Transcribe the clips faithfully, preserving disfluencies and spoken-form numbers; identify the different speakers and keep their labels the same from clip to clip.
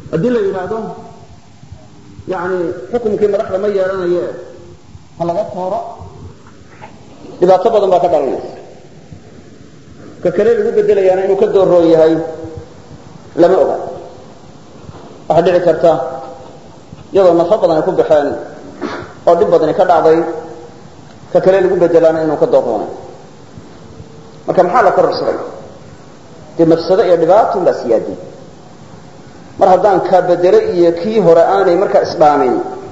Speaker 1: haddii la yidhaahdo yani xukumkii madaxda ma yeelanaye ha laga tooro dhibaato badan baa ka dhalanaysa ka kale lagu bedelayaana inuu ka doorroon yahay lama oga waxaa dhici karta iyadoo nafo badan ay ku baxeen oo dhib badani ka dhacday ka kale lagu bedelaana inuu ka doorroonay marka maxaa la kororsaday dee mafsado iyo dhibaatun baa siyaadiyey mar haddaan kaa bedelo iyo kii hore aanay markaa isdhaamin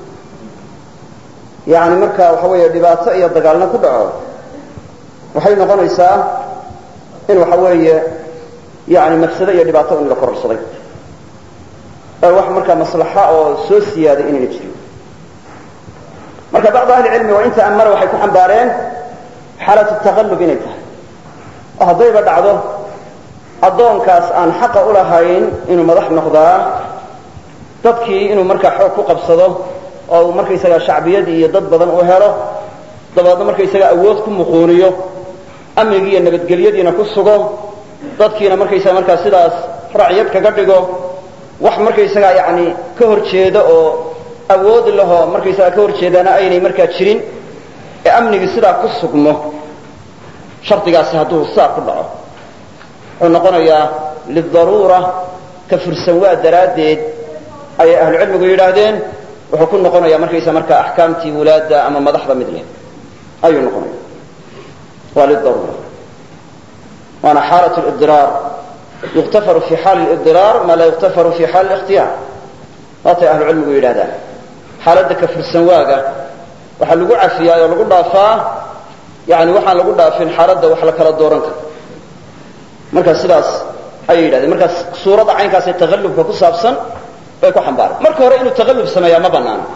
Speaker 1: yani marka waxa weeye dhibaato iyo dagaalna ku dhaco waxay noqonaysaa in waxa weeye yani mafsado iyo dhibaato in la kororsaday ee wax markaa maslaxa oo soo siyaaday inayna jirin marka bacd ahli cilmi waa inta amara waxay ku xambaareen xaalatu taqallub inay tahay oo haddayba dhacdo addoonkaas aan xaqa u lahayn inuu madax noqdaa dadkii inuu markaa xoog ku qabsado oo uu markaysagaa shacbiyadii iyo dad badan u helo dabeedna markaysagaa awood ku muquuniyo amnigii iyo nabadgelyadiina ku sugo dadkiina markaysaga markaa sidaas racyad kaga dhigo wax markaysagaa yani ka hor jeeda oo awood lahoo markaysagaa ka hor jeedana aynay markaa jirin ee amnigii sidaa ku sugmo shardigaasi hadduu saa ku dhaco wuxuu noqonayaa lidaruura ka fursan waa daraaddeed ayay ahlucilmigu yidhaahdeen wuxuu ku noqonayaa markaysa markaa axkaamtii wulaadda ama madaxda mid leh ayuu noqonaya waa lidaruura waana xaalat lidiraar yuktafaru fi xaali lidiraar maa laa yuktafaru fi xaali likhtiyaar waatay ahlucilmigu yidhahdaan xaaladda ka fursan waaga waxaa lagu cafiyaa oo lagu dhaafaa yani waxaan lagu dhaafin xaaladda wax la kala dooran karo markaa sidaas ayay yidhahdeen markaa suuradda caynkaas ee taqallubka ku saabsan bay ku xambaareen marka hore inuu taqallub sameeyaa ma banaano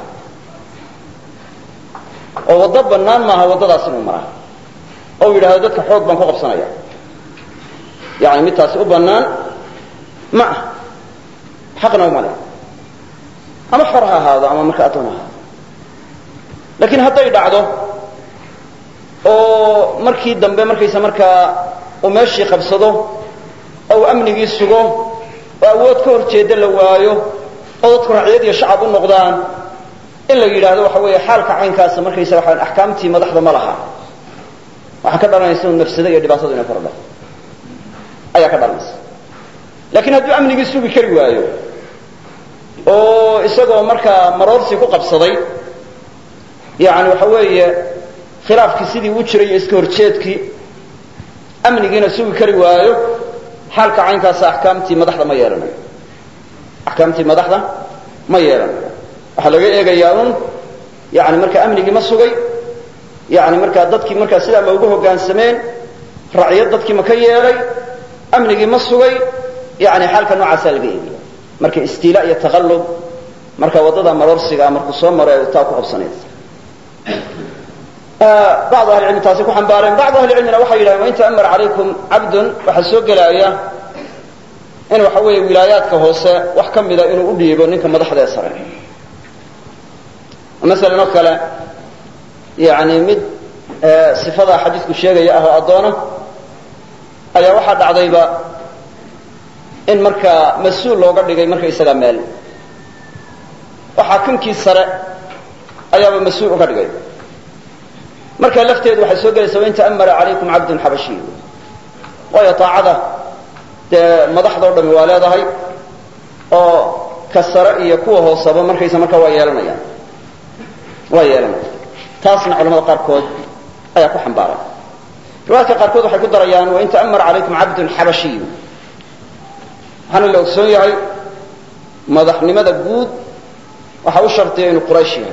Speaker 1: oo waddo bannaan maaha waddadaas inuu maraa oo yidhahdo dadka xoog baan ku qabsanaya yani mid taasi u bannaan ma ah xaqna uma leh ama xor ha ahaado ama marka addoon ha ahaado laakiin hadday dhacdo oo markii dambe markaysa markaa uu meeshii qabsado oo uu amnigii sugo oo awood ka hor jeeda la waayo oo dadku raciyad iyo shacab u noqdaan in la yidhaahdo waxa weeye xaalka caynkaasa markaysa waxaan axkaamtii madaxda ma laha waxaa ka dhalanaysa un mafsado iyo dhibaatadu inay kordho ayaa ka dhalanaysa laakiin hadduu amnigii sugi kari waayo oo isagoo markaa maroorsi ku qabsaday yani waxa weeye khilaafkii sidii u jiray iyo iska horjeedkii amnigiina sugi kari waayo xaalka caynkaasa axkaamtii madaxda ma yeelanayo axkaamtii madaxda ma yeelanayo waxaa laga eegayaa un yani markaa amnigii ma sugay yani markaa dadkii markaa sidaa ma ugu hoggaansameen raciyad dadkii ma ka yeelay amnigii ma sugay yani xaalka noocaasaa laga eegaya marka istiila iyo taqallub marka waddada maroorsigaa markuu soo maro ee taa ku qabsanaysa bacdu ahli cilmi taasi ku xambaareen bacdu ahli cilmina waxay yidhahdeen wain ta'amara calaykum cabdun waxaa soo gelaya in waxa weeye wilaayaadka hoose wax ka mida inuu u dhiibo ninka madaxda ee sare masalan oo kale yani mid sifadaa xadiidku sheegaya ah oo addoona ayaa waxaa dhacdayba in markaa mas-uul looga dhigay markaysaga meel oo xaakimkii sare ayaaba mas-uul uga dhigay markaa lafteedu waxay soo gelaysaa wain ta'amara calaykum cabdun xabashiy waayo taacada dee madaxdao dhami waa leedahay oo ka sare iyo kuwa hoosaba markaysa markaa waa yeelanayaan waa yeelanaya taasna culamada qaarkood ayaa ku xambaaray riwaayadka qaarkood waxay ku darayaan wain ta'amara calaykum cabdun xabashiy waxaana la ogsoon yahay madaxnimada guud waxaa u shardiya inuu quraysh yahay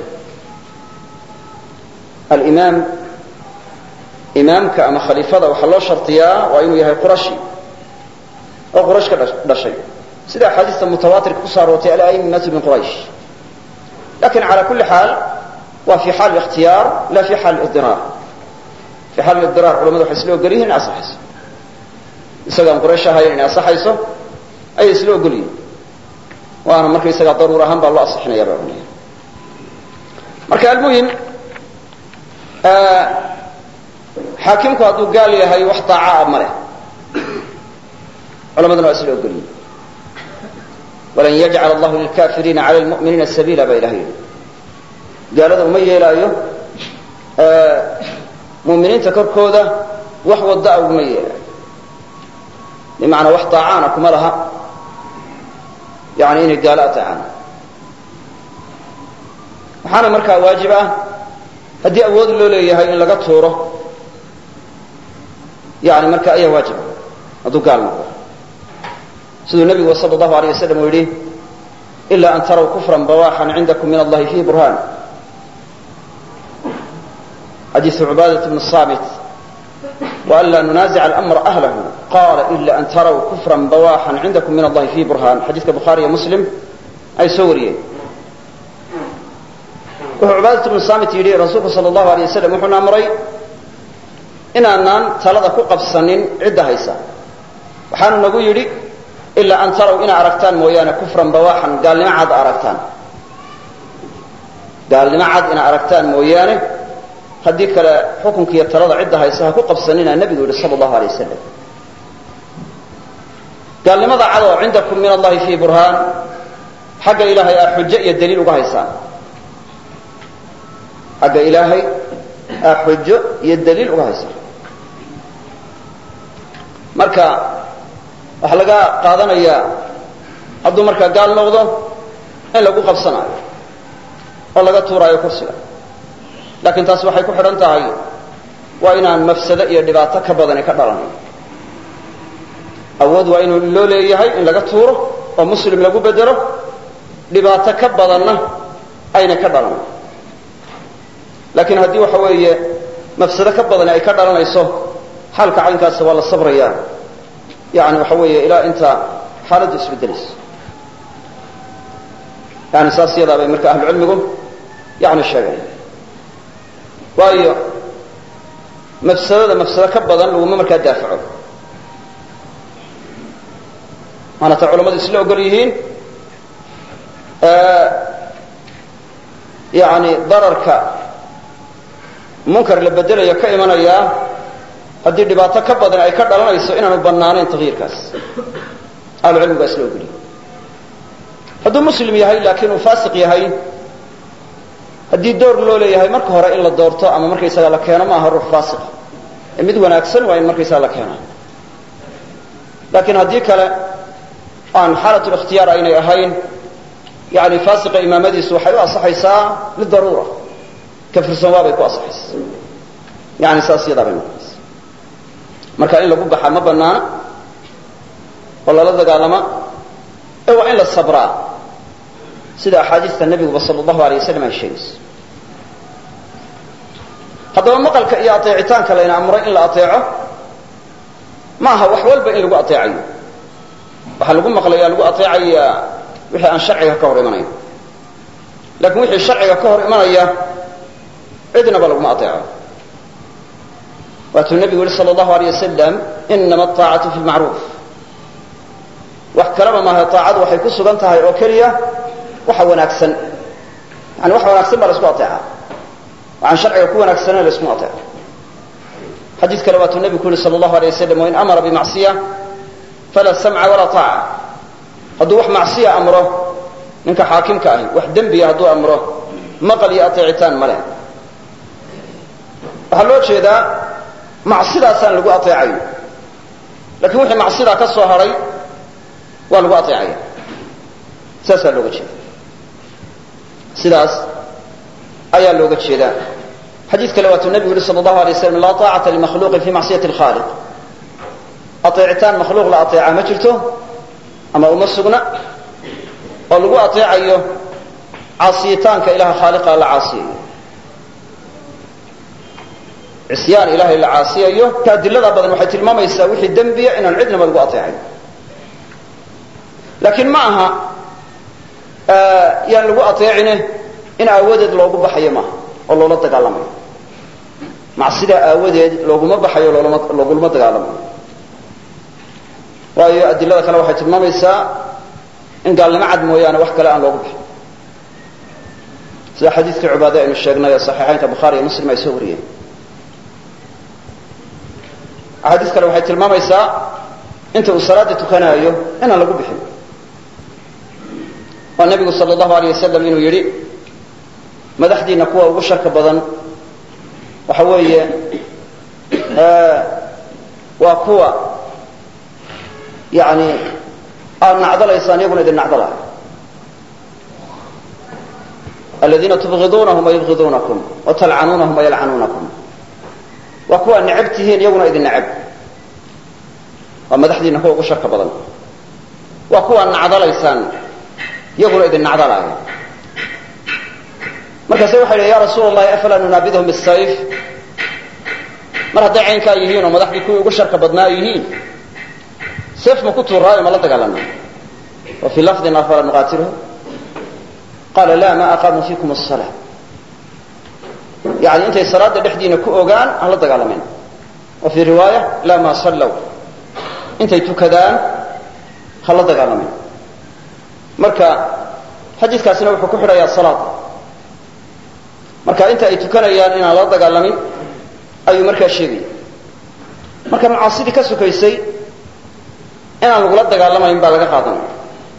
Speaker 1: alimaam imaamka ama khaliifada waxaa loo shardiyaa waa inuu yahay qurashi oo quraysh ka dhashay sida axaadiista mutawaatirka ku soo aroortay ala'immatu min quraysh lakin cala kulli xaal waa fi xaal ikhtiyaar la fi xaal idiraar fi xaal idiraar culamadu waxay isla ogol yihiin in asaxayso isagaan quraysh ahayn inay asaxayso ayay isla ogol yihiin waana markaysagaa daruur ahaan baa loo asixinaya bay cunaya marka almuhim xaakimku hadduu gaal yahay wax daacaa ma leh culamaduna waa isla ogol yihiin walan yajcala allahu lilkafiriina cala lmu'miniina sabiila baa ilahay yidhi gaalada uma yeelaayo mu'miniinta korkooda wax wadda'a uguma yeelaayo bimacnaa wax taacaana kuma laha yani inay gaalo ateecaan waxaana markaa waajib ah haddii awood loo leeyahay in laga tuuro yani marka ayaa waajib ah hadduu gaal noqdo siduu nebigu sala allahu alayh wasalam uu yidhi ila an taraw kufran bawaxan cindakum min allahi fihi burhaan xadiisu cubaadat bn saamit وأn laa nunaasic alأmra ahlahu qala ila an taraw kufran bawaxan cindakum min allahi fihi burhaan xadiiska bukhaariiyo muslim ay soo wariyeen wuxuu cubaadat bnu saamit yidhi rasuulku sal allahu alay wasalam wuxuuna amray inaanaan talada ku qabsanin cidda haysa waxaanu nagu yidhi ilaa an taraw inaa aragtaan mooyaane kufran bawaxan gaalnimo cad aragtaan gaalnimo cad inaa aragtaan mooyaane haddii kale xukunkiiyo talada cidda haysa ha ku qabsaninaa nebigu yidhi sala allahu alay wasalam gaalnimada cad oo cindakum min allahi fihi burhaan xagga ilaahay aa xujo iyo daliil uga haysaan xagga ilaahay aa xujo iyo daliil uga haysa marka waxaa laga qaadanayaa hadduu markaa gaal noqdo in lagu qabsanaayo oo laga tuuraayo kursiga laakiin taasi waxay ku xidhan tahay waa inaan mafsado iyo dhibaato ka badani ka dhalanayn awood waa inuu loo leeyahay in laga tuuro oo muslim lagu bedelo dhibaato ka badanna ayna ka dhalanayn laakiin haddii waxa weeye mafsado ka badani ay ka dhalanayso xaalka caynkaasa waa la sabrayaa yani waxa weeye ilaa inta xaaladdu isbedelayso yani saas yadaa bay marka ahlucilmigu yani sheegaya waayo mafsadada mafsado ka badan laguma markaa daafaco maana ta culamadu isla ogol yihiin yani dararka munkar la bedelayo ka imanayaa haddii dhibaato ka badan ay ka dhalanayso inaanu bannaanayn takyiirkaas ahlucilmigu waa isla ogolyihin hadduu muslim yahay laakiin uu faasiq yahay haddii door loo leeyahay marka hore in la doorto ama markaysaga la keeno ma aha ruux faasiqa ee mid wanaagsan waa in markaysaga la keena laakiin haddii kale aan xaalatlikhtiyaar aynay ahayn yani faasiqa imaamadiisu waxay u asaxaysaa lidaruura ka firsan waabay ku asaxaysa yani saas yadaa bay noqonaysa marka in lagu baxa ma banaana oo lala dagaalama ee waa in la sabraa sida axaadiista nebiguba sala allahu alay wasalam ay sheegayso haddaba maqalka iyo ateecitaanka layna amray in la ateeco ma aha wax walba in lagu ateecayo waxaa lagu maqlaya lagu ateecayaa wixii aan sharciga ka hor imanayn laakiin wixii sharciga ka hor imanaya cidnaba laguma ateeco waatuu nebigu yihi sala allahu alay wasalam inama aطaacatu fi lmacruuf wax kalaba maaha aacadu waxay ku sugan tahay oo keliya waxa wanaagsan yani wax wanaagsan baa la isku ateeca waxaan sharciga ku wanaagsanana la isku ateeco xadiid kale waatuu nebigu ku yihi sala allahu alay wasalam wain amara bimacsiya falaa samca walaa taaca hadduu wax macsiya amro ninka xaakimka ahi wax dembiya hadduu amro maqal iyo ateecitaan male waxaa loo jeedaa macsidaasaan lagu ateecayo lakiin wixii macsidaa ka soo hadhay waa lagu ateecaya saasaa looga jeeda sidaas ayaa looga jeedaa xadiid kale waatuu nebigu yihi sala allahu alay waslam laa taacata limakhluuqin fi macsiyati alkhaaliq ateecitaan makhluuq la ateecaa ma jirto ama uma sugna oo lagu ateecayo caasiyitaanka ilaha khaaliqa la caasiyayo cisyaan ilahay la caasiyayo ka adilada badan waxay tilmaamaysaa wixii dembiya inaan cidnaba lagu ateecayo laakiin ma aha yaan lagu ateecine in aawadeed loogu baxayo maaha oo loola dagaalamayo macsidaa aawadeed looguma baxayo loogulama dagaalamayo waayo adilada kale waxay tilmaamaysaa in gaalnimo cad mooyaane wax kale aan loogu bixin sida xadiidkii cubaade aynu sheegnay ee saxiixaynka bukhaari iyo muslim ay soo wariyeen axaadiis kale waxay tilmaamaysaa inta uu salaada tukanaayo inaan lagu bixin waa nabigu sal allahu alayh wasalam inuu yidhi madaxdiina kuwa ugu sharka badan waxa weeye waa kuwa yani aad nacdalaysaan iyaguna idin nacdala aladiina tubgidunahum wayubgidunakum watalcanuunahum wayalcanuunakum waa kuwa necab tihiin iyaguna idin necab waa madaxdiina kuwa ugu sharka badan waa kuwa nacdalaysaan iyaguna idin nacdalaaya markaase waxay idhi ya rasuul allahi afalaa nunaabidhum bisayf mar hadday caynkaa yihiin oo madaxdii kuwii ugu sharka badnaa yihiin seef ma ku tuuraayo ma la dagaalana wa fii lafdin afalaa nuqaatiluhum qaala la ma aqaamuu fiikum الsalaa yani intay salaada dhexdiina ku ogaan aan la dagaalamayn wa fii riwaaya la ma sallow intay tukadaan ha la dagaalamayn marka xadiiskaasina wuxuu ku xidhayaa salaada marka inta ay tukanayaan inaan la dagaalamin ayuu markaa sheegaya marka macaasidii ka sokaysay inaan lagula dagaalamayn baa laga qaadanaya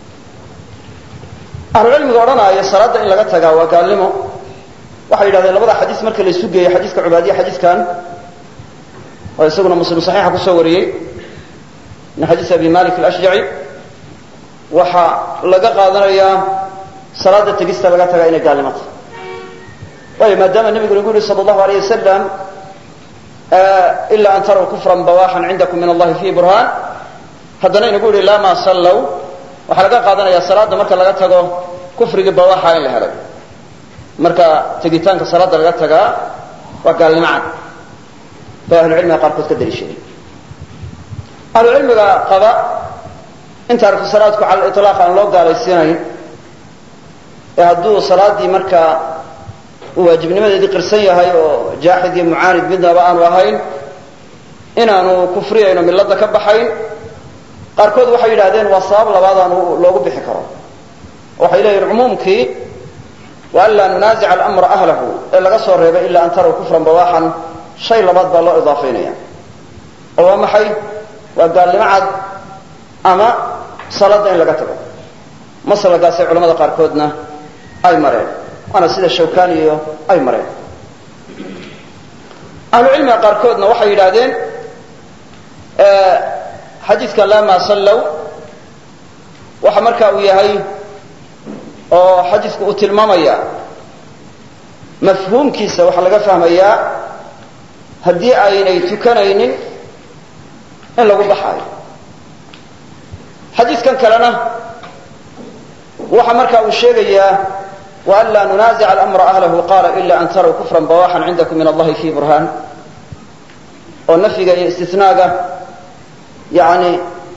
Speaker 1: ahlucilmiga odhanaya salaada in laga tagaa waa gaalnimo waxay yidhahdeen labada xadiis marka la isu geeyo xadiiska cubaadiya xadiiskan oo isaguna muslim saxiixa kusoo wariyey min xadiis abi malik alashjaci waxaa laga qaadanayaa salaada tegista laga tagaa inay gaalnimo tahay waayo maadaama nebigu nagu yihi sal allahu alayh wasalam ila an taraw kufran bawaxan cindakum min allahi fi burhaan haddana inagu yihi laa ma sallow waxaa laga qaadanaya salaada marka laga tago kufrigii bawaxa in la helay marka tegitaanka salaada laga tagaa waa gaalnimo cad bay ahlucilmiga qaarkood ka daliishadeen ahlucilmiga qaba in taariku salaadku cala ilaaq aan loo gaalaysiinayn ee hadduu salaadii markaa uu waajibnimadeedii qirsan yahay oo jaaxid iyo mucaanid midnaba aanu ahayn inaanu kufriyayno milada ka baxayn qaarkood waxay yidhahdeen waa sabab labaad aanu loogu bixi karo waxay leeyihin cumuumkii wa an laa nunaasica alamra ahlahu ee laga soo reebay ilaa an taraw kufran bawaxan shay labaad baa loo idaafaynaya oo waa maxay waa gaalnimo cad ama salaada in laga tago masalagaasay culamada qaarkoodna ay mareen waana sida shawkaniyo ay mareen ahlucilmiga qaarkoodna waxay yidhaahdeen xadiidka laa ma sallow waxa marka uu yahay oo xadiidku uu tilmaamaya mafhuumkiisa waxaa laga fahmayaa haddii aynay tukanaynin in lagu baxaayo xadiidkan kalena waxa marka uu sheegayaa وأn laa nunaasica alamra ahlahu qaala ila an taraw kufran bawaxan cindakum min allahi fi burhaan oo nafyiga iyo istinaaga yani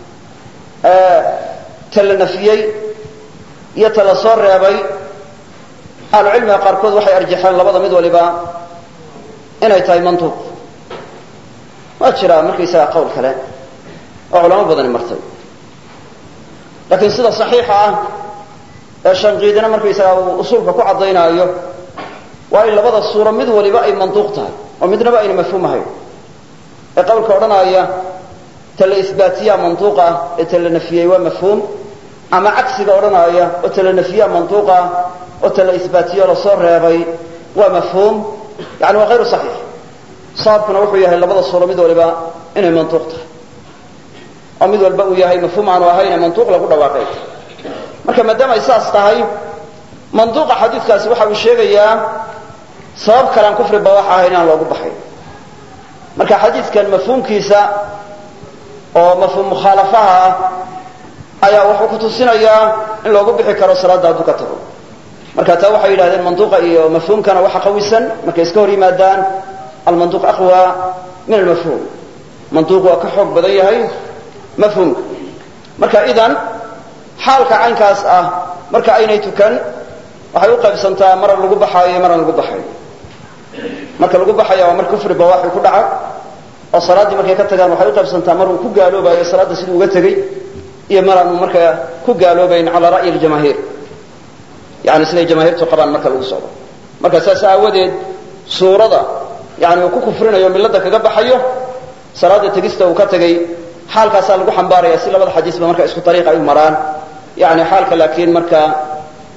Speaker 1: ta la nafiyey iyo ta la soo reebay ahlucilmiga qaarkood waxay arjaxeen labada mid waliba inay tahay mantuuq waa jiraa markaysaga qowl kale oo culamo badani martay lakiin sida صaxiixa ah ee shanqiidina markaysaga uu usuulka ku caddaynaayo waa in labada suuro mid waliba ay mantuuq tahay oo midnaba ayna mafhuum ahayn ee qowlka odhanaya ta la isbaatiyaa mantuuqa ah ee ta la nafiyey waa mafhuum ama cagsiga odhanaya oo ta la nafiyaa mantuuqa ah oo ta la isbaatiyo lasoo reebay waa mafhuum yani waa hayru saxiix sababkuna wuxuu yahay labada suuro mid waliba inay mantuuq tahay oo mid walba uu yahay mafhuum aanu ahayn ee mantuuq lagu dhawaaqay marka maadaama ay saas tahay manduuqa xadiidkaasi waxa uu sheegayaa sabab kalean kufri bawax ahayn inaan loogu baxay marka xadiidkan mafhuumkiisa oo mafhuum mukhaalafaha ah ayaa wuxuu ku tusinayaa in loogu bixi karo salaada hadduu ka tago marka taa waxay yidhahdeen manduuqa iyo mafhuumkana waxa qawisan markay iska hor yimaadaan almanduuq aqwa min almafhuum manduuq waa ka xoog badan yahay mafhuumka marka idan xaalka caynkaas ah marka aynay tukan waxay u qaybsantaa mar lagu baxaayo mar aan lagu baxayo marka lagu baxaya waa mar kufri bawaxi ku dhaca oo salaadii markay ka tagaan waxay u qaybsantaa mar uu ku gaaloobayo salaada siduu uga tegey iyo mar aanu markaa ku gaaloobayn calaa ra'yi ljamaahiir yani siday jamaahiirtu qabaan marka lagu socdo marka saas aawadeed suurada yani uu ku kufrinayo milada kaga baxayo salaada tegista uu ka tegey xaalkaasaa lagu xambaaraya si labada xadiisba marka isku ariiq ay u maraan yani xaalka laakiin marka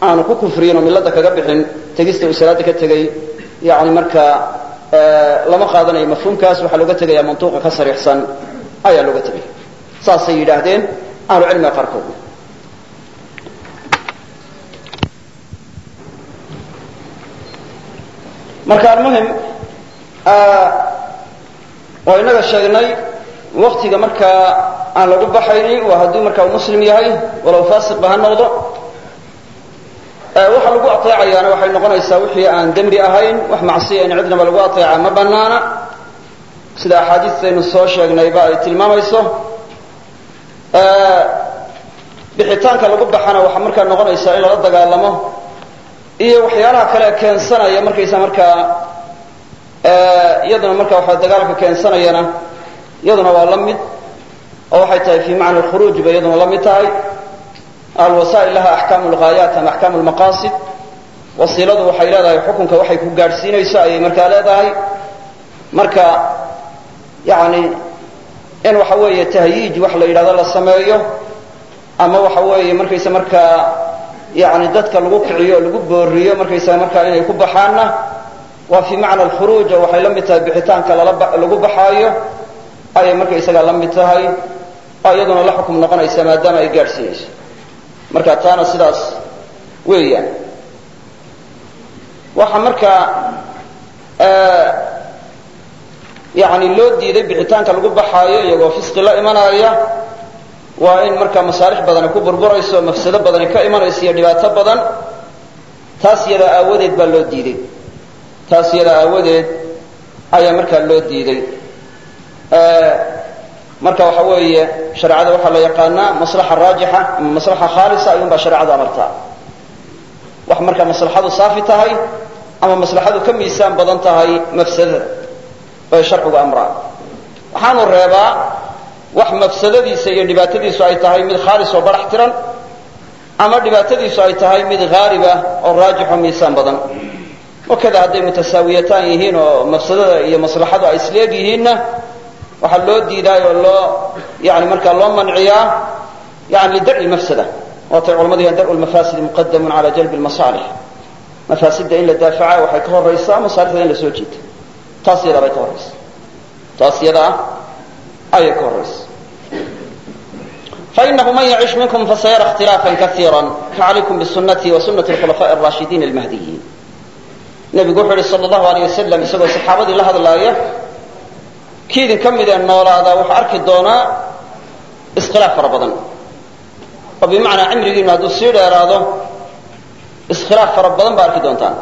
Speaker 1: aanu ku kufriyin oo millada kaga bixin tegista uu salaada ka tegay yani markaa lama qaadanayo mafhuumkaas waxaa looga tegaya mantuuqa ka sariixsan ayaa looga tegaya saasay yidhaahdeen ahlu cilmiga qaarkood marka almuhim waa inaga sheegnay waktiga markaa aan lagu baxayni waa hadduu markaa muslim yahay walow faasiqba ha noqdo waxa lagu ateecayaana waxay noqonaysaa wixii aan dembi ahayn wax macsiya in cidnaba lagu ateeca ma banaana sida axaadiistaynu soo sheegnayba ay tilmaamayso bixitaanka lagu baxana waxaa markaa noqonaysaa in lala dagaalamo iyo waxyaalaha kale keensanaya markaysa markaa iyaduna marka waxa dagaalka keensanayana iyaduna waa la mid oo waxay tahay fi macna alkhuruuj ba iyaduna la mid tahay alwasaa'il laha axkaamu lghaayaat ama axkaamu lmaqaasid wasiiladu waxay leedahay xukunka waxay ku gaadhsiinayso ayay markaa leedahay marka yani in waxa weeye tahyiij wax la yidhahdo la sameeyo ama waxa weeye markaysa markaa yani dadka lagu kiciyo o lagu booriyo markaysa markaa inay ku baxaanna waa fi macna alkhuruuj oo waxay la mid tahay bixitaanka lagu baxaayo ayay markaysaga la mid tahay oo iyaduna la xukum noqonaysa maadaama ay gaadhsiinayso marka taana sidaas weeyaan waxa markaa yani loo diiday bixitaanka lagu baxaayo iyagoo fisqi la imanaya waa in markaa masaalix badani ku burburayso mafsado badani ka imanayso iyo dhibaato badan taas yadaa aawadeed baa loo diiday taas yadaa aawadeed ayaa markaa loo diiday marka waxa weeye shareecada waxaa la yaqaanaa maslaxa raajixa ama maslaxa khaalisa ayuun baa shareecadu amartaa wax markaa maslaxadu saafi tahay ama maslaxadu ka miisaan badan tahay mafsadada bay sharcigu amraa waxaanu reebaa wax mafsadadiisa iyo dhibaatadiisu ay tahay mid khaalis oo barax tiran ama dhibaatadiisu ay tahay mid haaliba oo raajixo miisaan badan wakada hadday mutasaawiyataan yihiin oo mafsadada iyo maslaxadu ay isleeg yihiinna waxaa loo diidaay oo loo yani markaa loo manciyaa yani lidar'i mafsada waatay culamadu yahan dar'u lmafaasidi muqadamun cala jalbi lmasaalix mafaasidda in la daafaca waxay ka horaysaa masaalixda in la soo jiita taas yadaa bay ka horaysa taas yadaa ayay ka horaysa fainahu man yacish minkum fasayara ikhtilaafan kaiira facalaykum bisunatii wa sunati alkhulafaaءi alraashidiin almahdiyiin nebigu wuxuu yihi sala allahu alayh wasalam isagoo saxaabadii la hadlaaya kii idin ka midee noolaadaa wuxuu arki doonaa iskhilaaf fara badan oo bimacnaa cimrigiinu hadduu sii dheeraado iskhilaaf fara badan baa arki doontaan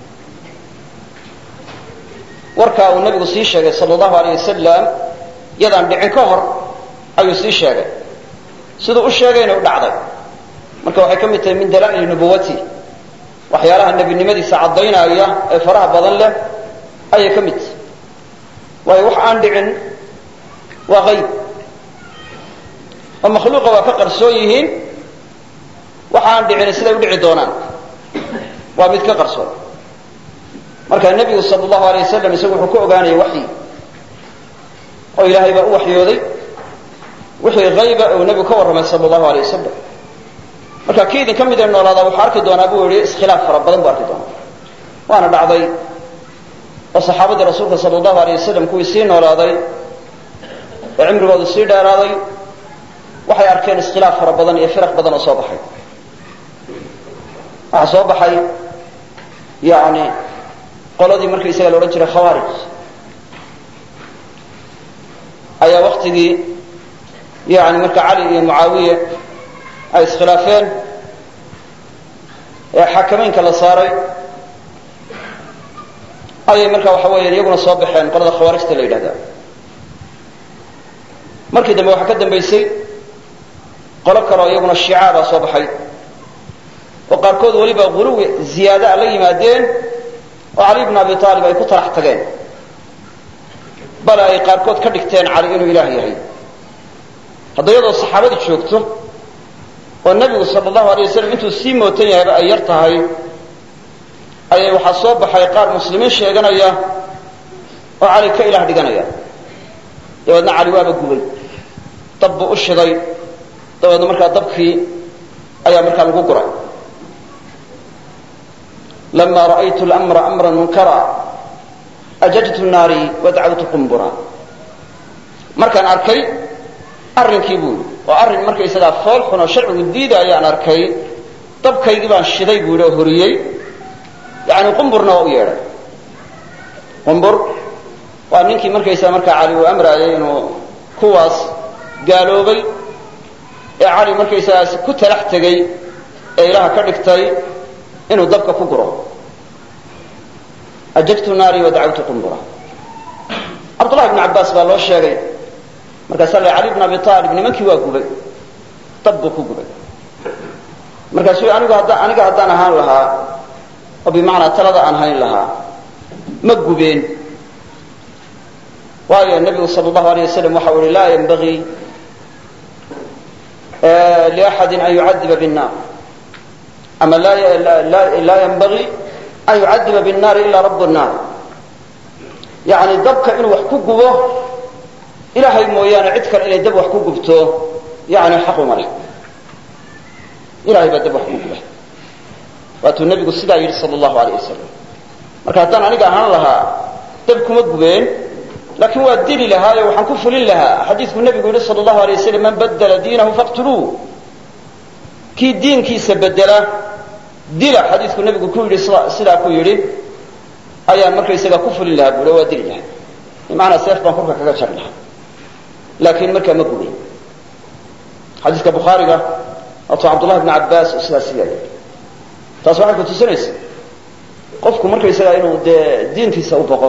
Speaker 1: warkaa uu nebigu sii sheegay sala allahu alayh wasalam yadaan dhicin ka hor ayuu sii sheegay siduu u sheegayna u dhacday marka waxay ka mid tahay min dalaa'ili nubuwati waxyaalaha nebinimadiisa caddaynaya ee faraha badan leh ayay ka mid tahay waayo wax aan dhicin waa hayb oo makhluuqa waa ka qarsoon yihiin waxa aan dhicin siday u dhici doonaan waa mid ka qarsoon marka nebigu sala allahu alay wasalam isagu wuxuu ka ogaanayay waxyi oo ilaahay baa u waxyooday wixii hayba uu nebigu ka warramay sala allahu alay wasalam marka kii idin ka mid ee noolaadaa wuxuu arki doonaa buu yihi iskhilaaf fara badan buu arki doonaa waana dhacday oo saxaabadii rasuulka sala allahu alayh wasalam kuwii sii noolaaday ee cimrigoodu sii dheeraaday waxay arkeen iskhilaaf fara badan iyo firaq badan oo soo baxay waxaa soo baxay yani qoladii markaysaga la odhan jiray khawaarij ayaa waktigii yani marka cali iyo mucaawiye ay iskhilaafeen ee xakameynka la saaray ayay marka waxa weeyaan iyaguna soo baxeen qolada khawaarijta la yidhahda markii dambe waxaa ka dambaysay qolo kaleo iyaguna shiica baa soo baxay oo qaarkood weliba guluwi ziyaadaa la yimaadeen oo cali bn abi aalib ay ku talax tageen bale ay qaarkood ka dhigteen cali inuu ilaah yahay hadda iyadoo saxaabadii joogto oo nebigu sala allahu alay wasalam intuu sii mootan yahayba ay yar tahay ayay waxaa soo baxay qaar muslimiin sheeganaya oo cali ka ilaah dhiganaya dabeedna cali waaba gubay dab buu u shiday dabeedna markaa dabkii ayaa markaa lagu guray lama ra'aytu اlamra amra munkara ajajtu naari wadacawtu qumbura markaan arkay arrinkii buu oo arrin markaysagaa fool xun oo sharcigu diida ayaan arkay dabkaygii baan shiday buu oo horiyey yani qumburna waa u yeedhay qumbur waa ninkii markaysaa markaa cali uu amraayay inuu kuwaas gaaloobay ee cali markaysagaa ku talax tegey ee ilaha ka dhigtay inuu dabka ku guro ajajtu naari wadacawtu qumbura cabdullahi bn cabbaas baa loo sheegay markaasaa la cali bn abi aalib nimankii waa gubay dab buu ku gubay markaasuu anigu haddaan aniga haddaan ahaan lahaa oo bimacnaa talada aan hayn lahaa ma gubeen waayo nebigu sal allahu alayh wasalam waxa u ihi laa yanbagii liaxadin an yucadiba binnaar ama laa yanbagii an yucadiba binnaari ilaa rabu nnaar yani dabka inuu wax ku gubo ilaahay mooyaane cid kale inay dab wax ku gubto yani xaq uma leh ilahay baa dab wax ku guba waatuu nebigu sidaa yidhi sal allahu alayh wasalam marka haddaan aniga ahaan lahaa dab kuma gubeen laakiin waa dili lahaayo waxaan ku fulin lahaa xadiidku nebigu yidhi sal allahu alay wasalam man badla diinahu faqtuluuh kii diinkiisa bedela dila xadiidku nebigu ku yidhi sidaa ku yidhi ayaan markaysaga ku fulin lahaa buui waa dili lahaa bimacnaa seef baan kurka kaga jari lahaa laakiin markaa ma gubin xadiiska bukhaariga waatuu cabdullahi bn cabbaas oo sidaas sidaa yidhi taas waxay ku tusinaysa qofku markaysaga inuu dee diintiisa u boqo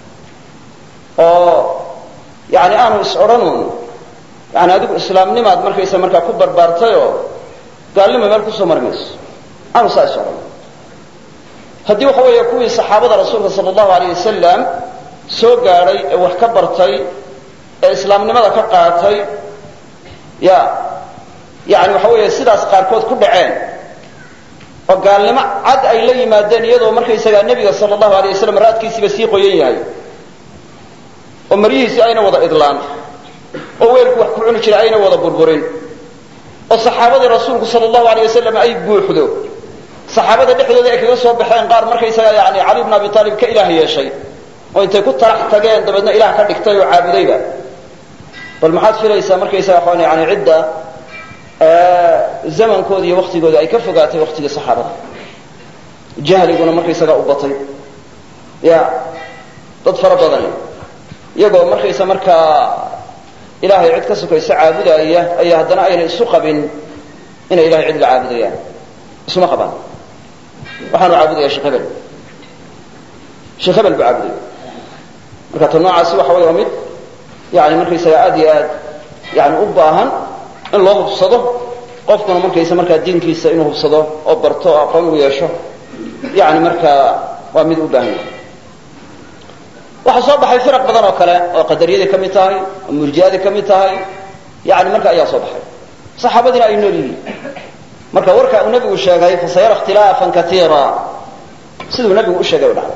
Speaker 1: oo yani aanu is odhanun yani adigu islaamnimaad markaysa markaa ku barbaartayoo gaalnima meel kusoo mari mayso aanu saa is odhan haddii waxa weeye kuwii saxaabada rasuulka sala allahu alayh wasalam soo gaadhay ee wax ka bartay ee islaamnimada ka qaatay ya yani waxa weeye sidaas qaarkood ku dhaceen oo gaalnimo cad ay la yimaadeen iyadoo markaysagaa nebiga sala allahu alayh wasalam raadkiisiiba sii qoyan yahay oo maryihiisii ayna wada idlaan oo weelku wax ku cuni jiray ayna wada burburin oo saxaabadii rasuulku sala allahu alayh wasalam ay buuxdo saxaabada dhexdooda ay kaga soo baxeen qaar markaysagaa yani cali bn abi aalib ka ilaah yeeshay oo intay ku talax tageen dabeedna ilaah ka dhigtay oo caabudayba bal maxaad filaysaa markaysaga waxaan yani cidda zamankooda iyo waktigooda ay ka fogaatay waktigii saxaabada jahliguna markaysagaa u batay ya dad fara badan iyagoo markaysa markaa ilaahay cid ka sokaysa caabudaya ayaa haddana ayna isu qabin inay ilahay cid la caabudayaan isuma qabaan waxaanu caabudaya sheekh hebel sheekh hebel buu caabudaya marka ta noocaasi waxa wey waa mid yani markaysaga aad iyo aad yani u baahan in loo hubsado qofkuna markaysa markaa diinkiisa inuu hubsado oo barto oo aqoon u yeesho yani markaa waa mid u baahan yahay waxaa soo baxay firaq badan oo kale oo qadariyadii ka mid tahay oo murjiadii ka mid tahay yani marka ayaa soo baxay saxaabadiina ay nool yihiin marka warka uu nabigu sheegay fasayara ikhtilaafan kaiira siduu nabigu u sheegay u dhacday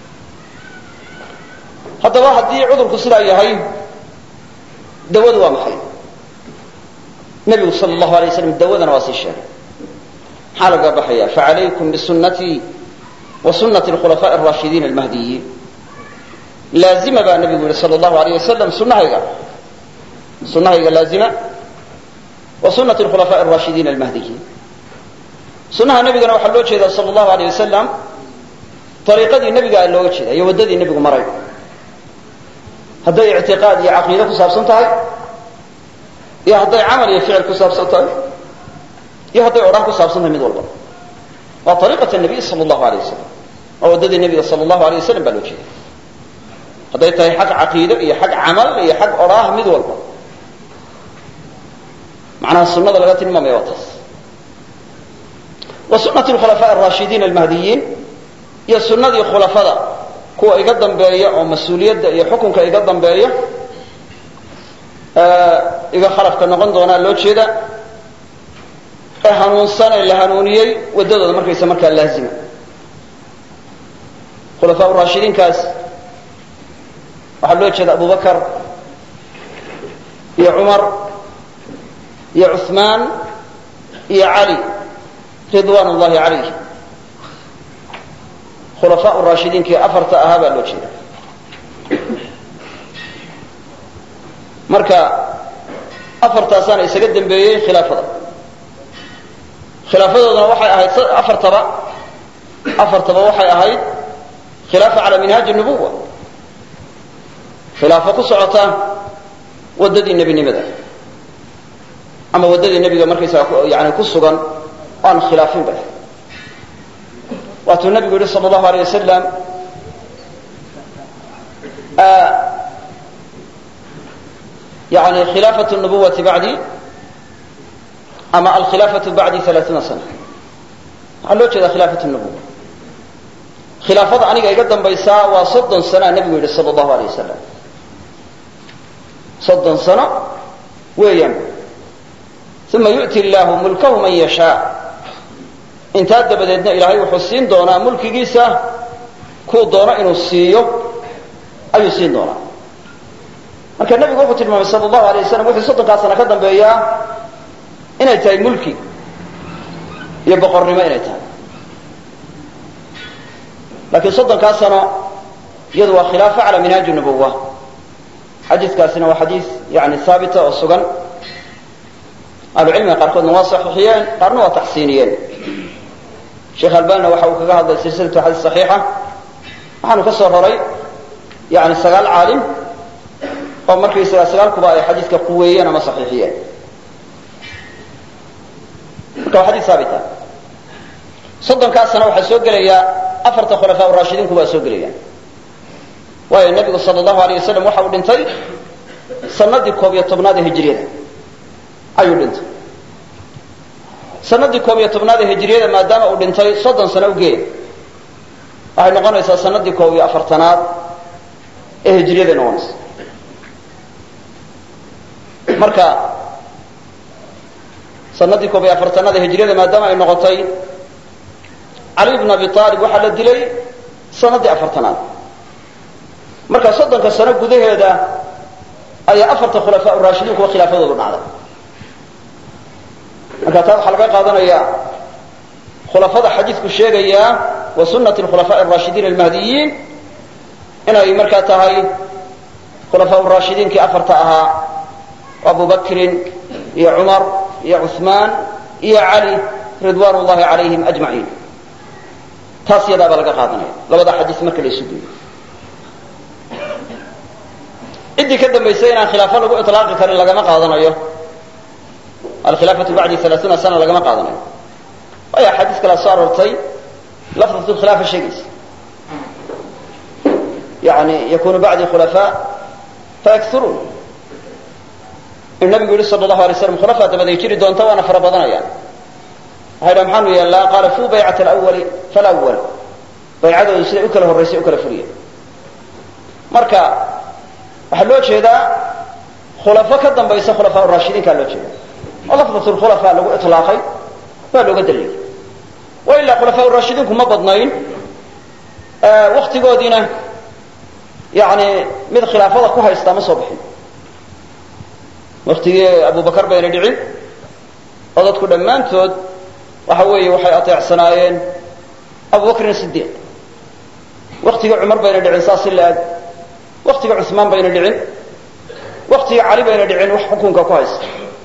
Speaker 1: haddaba haddii cudurku sidaa yahay dawadu waa maxay nabigu sal allahu alay waslam dawadana waa sii sheegay maxaa laga baxaya facalaykum bisunatii wa sunati khulafaaءi الraashidiin almahdiyiin laazima baa nabigu yihi sal allahu alayh wasalam sunahayga sunahayga laazima wa sunati khulafaaءi الraashidiin almahdiyiin sunaha nabigana waxaa loo jeedaa sal allahu alayh wasalam ariiqadii nebiga looga jeeda iyo waddadii nebigu maray hadday ictiqaad iyo caqiide ku saabsan tahay iyo hadday camal iyo ficil ku saabsan tahay iyo hadday odhan ku saabsan tahay mid walba waa ariiqat nabiy sal allahu alayh wasalam waa waddadii nebiga sal allahu alayh wasalam baa loo jeeda hadday tahay xag caqiide iyo xag camal iyo xag odhaah mid walba macnaha sunada laga tilmaamaya waa taas wa sunati khulafaaءi الraashidiin almahdiyiin iyo sunadii khulafada kuwa iga dambeeya oo mas-uuliyadda iyo xukunka iga dambeeya iga khalafka noqon doonaa loo jeeda ee hanuunsan ee la hanuuniyey waddadooda markaysa markaa laazima khulafaa raashidiinkaas waxaa loo jeeda abu bakar iyo cumar iyo cuثmaan iyo cali ridwan اllahi calayh khulafaa raashidiinkii afarta ahaa baa loo jeeda. marka afartaasaana isaga dambeeyey khilaafada. khilaafadooduna waxay ahayd afartaba afartaba waxay ahayd khilaafa cala minhaaji nubuwa, khilaafo ku socota waddadii nebinimada ama waddadii nebiga markaysaga yani ku sugan aan khilaafin ba. waatuu nabigu yihi sal allahu aleyh wasalam yani khilaafatu nubuwati bacdi ama alkhilaafatu bacdi alaaiina sana. waxaa loo jeeda khilaafatu nubuwa. khilaafada aniga iga dambaysaa waa soddon sanaa nebigu yidhi sal allahu aleyh wasalam. soddon sano weeyaan. uma yu'ti illaahu mulkahu man yashaa. intaa dabadeedna ilaahay wuxuu siin doonaa mulkigiisa kuu doono inuu siiyo ayuu siin doonaa. marka nebigu wuxuu tilmaamay sal allahu alay wasalam wuxuu soddonkaa sano ka dambeeyaa inay tahay mulki iyo boqornimo inay tahay. laakiin soddonkaa sano iyadu waa khilaafa cala minhaaji nubuwa. xadiiskaasina waa xadiis yani haabita oo sugan. ahlucilmiga qaarkoodna waa saxiixiyeen, qaarna waa taxsiiniyeen. sheekh albanina waxa uu kaga hadlay silsilatu xadiis saxiixa. waxaanu ka soo roray yani sagaal caalim oo markaysaga sagaalkuba ay xadiiska quweeyeen ama saxiixiyeen. marka waa xadiis haabita. soddonkaa sano waxaa soo gelaya afarta khulafaa raashidiinku baa soo gelayaan. waayo nebigu sal allahu aleyh wasalam waxa uu dhintay sanadii koob iyo tobnaad ee hijriyada ayuu dhintay. sanadii koob iyo tobnaad ee hijriyada maadaama uu dhintay soddon sano ugeed waxay noqonaysaa sanadii koob iyo afartanaad ee hijriyada noqonaysa. marka sanadii koob iyo afartanaad ee hijriyada maadaama ay noqotay, cali bn abi aalib waxaa la dilay sanadii afartanaad. marka soddonka sano gudaheeda ayaa afarta khulafaa raashidiinkuwa khilaafadoodu dhacday. marka taa waxaa laga qaadanayaa khulafada xadiidku sheegayaa wa sunati khulafaa raashidiin almahdiyiin inay markaa tahay khulafaa raashidiinkii afarta ahaa abu bakrin iyo cumar iyo cuثmaan iyo cali ridwan llahi calayhim ajmaciin. taas yadaabaa laga qaadanaya labada xadiis marka la isu geeyo. ciddii ka dambaysay inaan khilaafo lagu ilaaqi karin lagama qaadanayo. alkhilaafatu bacdi alaaiina sana lagama qaadanayo. waayo axaadiis kala soo aroortay lafdatu khilaafa sheegaysa. yani yakunu bacdi khulafaa fayakthuruun. in nabigu yihi sal allahu alay slam khulafaa dabaday jiri doonta waana fara badanayaan. waxay dhaha maxaanu yeellaa qaala fuu baycat alawali falawal. baycadoodu siday u kala horraysay u kala furiyeen. marka waxaa loo jeedaa khulafo ka dambaysa khulafaa raashidiinkaa loo jeeda. oo lafdatu lkhulafaa lagu ilaaqay baa looga daliyay. wa ilaa khulafaa raashidiinku ma badnayn. waktigoodiina yani mid khilaafada ku haystaa ma soo bixin. waktigii abu bakar bayna dhicin oo dadku dhammaantood waxa weeye waxay ateecsanaayeen abu bakrin sidiiq. waktigii cumar bayna dhicin saas si la-eg. waktigii cuثmaan bayna dhicin. waktigii cali bayna dhicin wax xukunka ku haysta.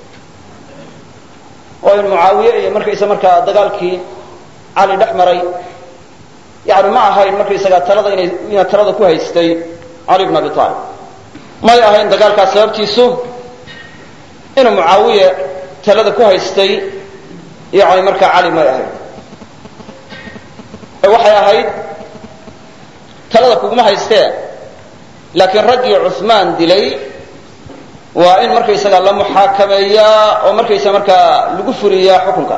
Speaker 1: oo in mucaawiye iyo markaysa markaa dagaalkii cali dhex maray yani ma ahayn markaysaga talada inay ina talada ku haystay cali bn abi aalib. may ahayn dagaalkaas sababtiisu inuu mucaawiye talada ku haystay yani markaa cali may ahayd. ee waxay ahayd talada kuguma haystee laakiin raggii cuثmaan dilay waa in markaysaga la muxaakameeyaa oo markaysa markaa lagu furiyaa xukunka.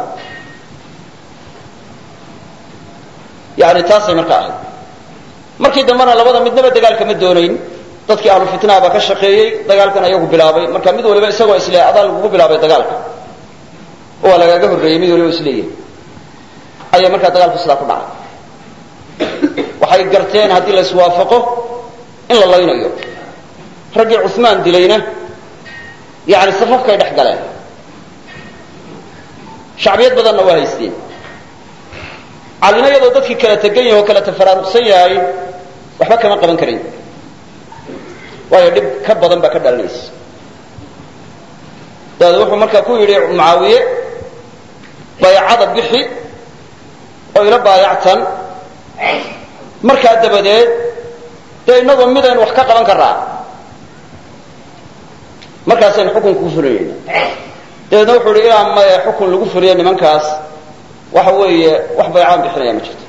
Speaker 1: yani taasay markaa ahayd. markii dambena labada midnaba dagaalka ma doonayn. dadkii ahlu fitnaha baa ka shaqeeyey dagaalkan ayagu bilaabay. marka mid waliba isagoo isle adaa lagugu bilaabay dagaalka oo waa lagaaga horreeyey mid waliba isleeyahay ayaa markaa dagaalku sidaa ku dhacay. waxay garteen haddii la iswaafaqo in la laynayo. raggii cuثmaan dilayna yani safafkay dhex galeen. shacbiyad badanna waa haysteen. calina iyadoo dadkii kala tegan yahay oo kala tafaraaruqsan yahay waxba kama qaban karayn waayo dhib ka badan baa ka dhalanaysa daad wuxuu markaa ku yidhi mucaawiye baycada bixi oo ila baayactan markaa dabadeed dee innagoo midaynu wax ka qaban karaa markaasaynu xukunka ku fulinayna dabeedna wuxuu yidhi ilaa maya xukun lagu fuliyo nimankaas waxa weeye wax baycaan bixinaya ma jirto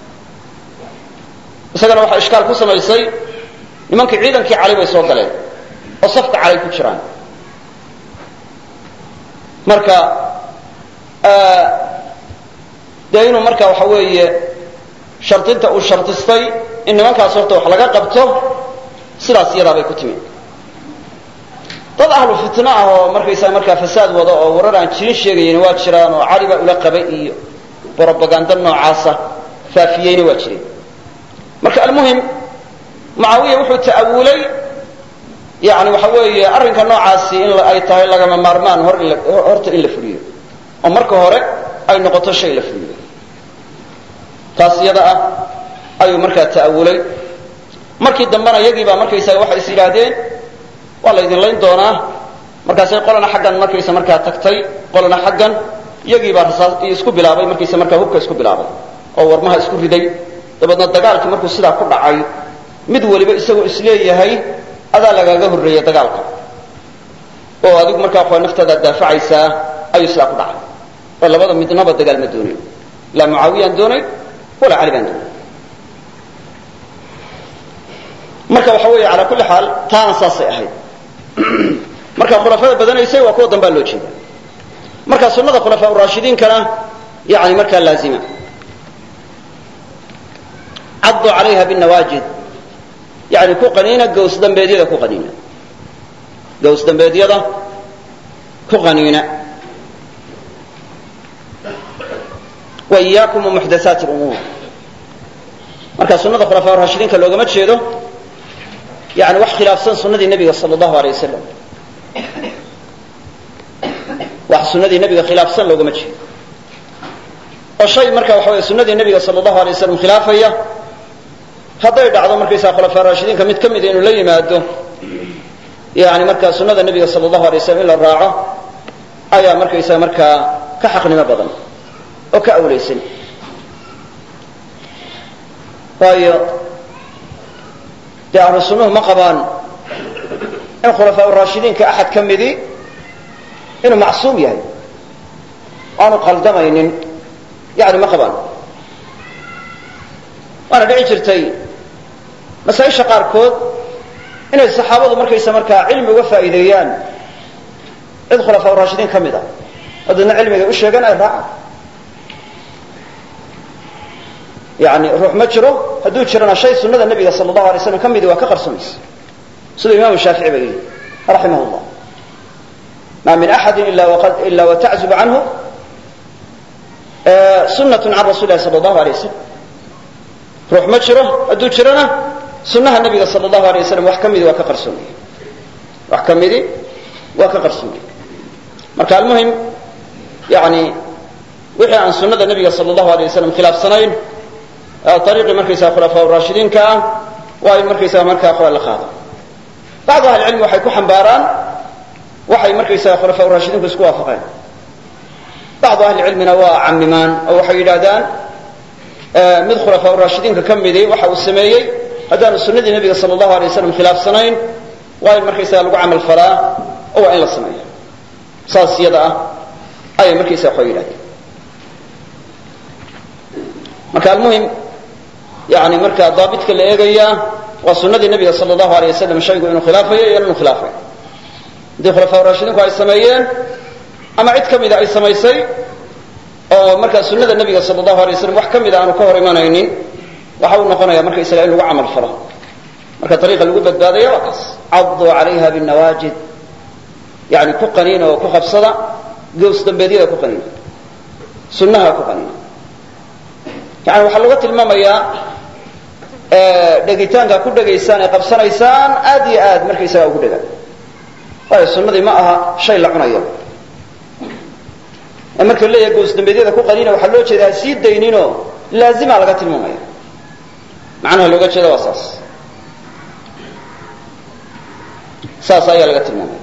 Speaker 1: isagana waxaa ishkaal ku samaysay nimankii ciidankii cali bay soo galeen oo safka cali ku jiraan marka dee inuu marka waxa weeye shardinta uu shardistay in nimankaas horta wax laga qabto sidaas iyadaa bay ku timi dad ahlu fitna ah oo markaysaa markaa fasaad wada oo warar aan jirin sheegayen waa jiraan oo cali baa ula qabay iyo brobaganda noocaasa faafiyeyna waa jireen marka almuhim mucaawiya wuxuu ta'awulay yani waxa weeye arrinka noocaasi in ay tahay lagama maarmaan hor in horta in la fuliyo oo marka hore ay noqoto shay la fuliyo taas iyada ah ayuu markaa ta'awulay markii dambena iyagii baa markaysaga waxay is yidhaahdeen waa laydin layn doonaa markaasay qolana xaggan markaysa markaa tagtay qolana xaggan iyagii baa rasaas isku bilaabay markaysa markaa hubka isku bilaabay oo warmaha isku riday dabeedna dagaalkii markuu sidaa ku dhacay mid waliba isagoo isleeyahay adaa lagaaga horreeya dagaalka oo adigu markaa waa naftaada daafacaysaa ayuu sidaa ku dhacay oo labada midnaba dagaal ma doonayn laa mucaawiyaan doonay walaa cali baan doonay marka waxa weeye calaa kulli xaal taana saasay ahayd marka khulafada badanaysay waa kuwa dambaa loo jeeda marka sunnada khulafaa uraashidiinkana yani markaa laazima caddu calayha binawaajid yani ku qaniina gaws dambeedyada ku qaniina gaws dambeedyada ku qaniina wa iyaakum wamuxdathaati lumuur marka sunnada khulafaa uraashidiinka loogama jeedo yani wax khilaafsan sunadii nebiga sal allahu alay wasalam wax sunadii nebiga khilaafsan loogama jeedo oo shay marka waxa wey sunadii nebiga sal allahu alay wasalam khilaafaya hadday dhacdo markaysaa khulafaa raashidiinka mid ka mida inuu la yimaado yani markaa sunada nebiga sal allahu alay waslam in la raaco ayaa markaysaa markaa ka xaqnimo badan oo ka awlaysan waayo dee ahlu sunnuhu ma qabaan in khulafaa uraashidiinka axad ka midii inuu macsuum yahay aanu qaldamaynin yani ma qabaan waana dhici jirtay masaaisha qaarkood inay saxaabadu markaysa markaa cilmi uga faa'iideeyaan cid khulafaa uraashidiin ka mid ah oo dadna cilmiga u sheegan ay raacaan yani ruux ma jiro hadduu jirana shay sunada nebiga sal allahu alay slam ka midi waa ka qarsamaysa siduu imaamu shaafici ba yidhi raximah llah ma min axadi ila wataczubu canhu sunat can rasuli lahi sal allahu alay wasalam ruux ma jiro hadduu jirana sunaha nebiga sal allahu alay wasalam wax ka midi waa ka qarsoomaya wax ka midi waa ka qarsoomaya marka almuhim yani wixii aan sunada nebiga sal allahu alay wasalam khilaafsanayn ariiqii markaysaa khulafaa raashidiinka ah waa in markaysaa markaa aqwaal la qaado bacdu ahli cilmi waxay ku xambaaraan waxay markaysaa khulafaa raashidiinku isku waafaqeen bacdu ahli cilmina waa camimaan oo waxay yidhahdaan mid khulafaa raashidiinka ka midi waxa uu sameeyey haddaanu sunadii nebiga sal allahu alay wasalam khilaafsanayn waa in markaysaga lagu camal falaa oo waa in la sameeya saas iyada ah ayay markaysaa waxay yidhahdeen marka almuhim yani marka daabitka la eegayaa waa sunadii nebiga sal allahu alay wasalam shaygu inuu khilaafayo iyo inuu khilaafay haddii khulafaa raashidiinku ay sameeyeen ama cid ka mida ay samaysay oo markaa sunada nebiga sal allahu alay wasalam wax ka mida aanu ka hor imanaynin waxa uu noqonaya markaysaga in lagu camal falo marka ariiqa lagu badbaadaya waa kaas caduu calayha binawaajid yani ku qaniina oo ku qabsada gows dambeedyada ku qaniina sunnaha ku qaniina yani waxaa laga tilmaamayaa dhegitaanka ku dhegaysaan ee qabsanaysaan aad iyo aad markaysagaa ugu dhega waayo sunnadii ma aha shay la cunayo ee marka leeyahay goos dambeedyada ku qaniina waxaa loo jeedaa sii dayninoo laazima laga tilmaamaya macnaha looga jeeda waa saas saas ayaa laga tilmaamaya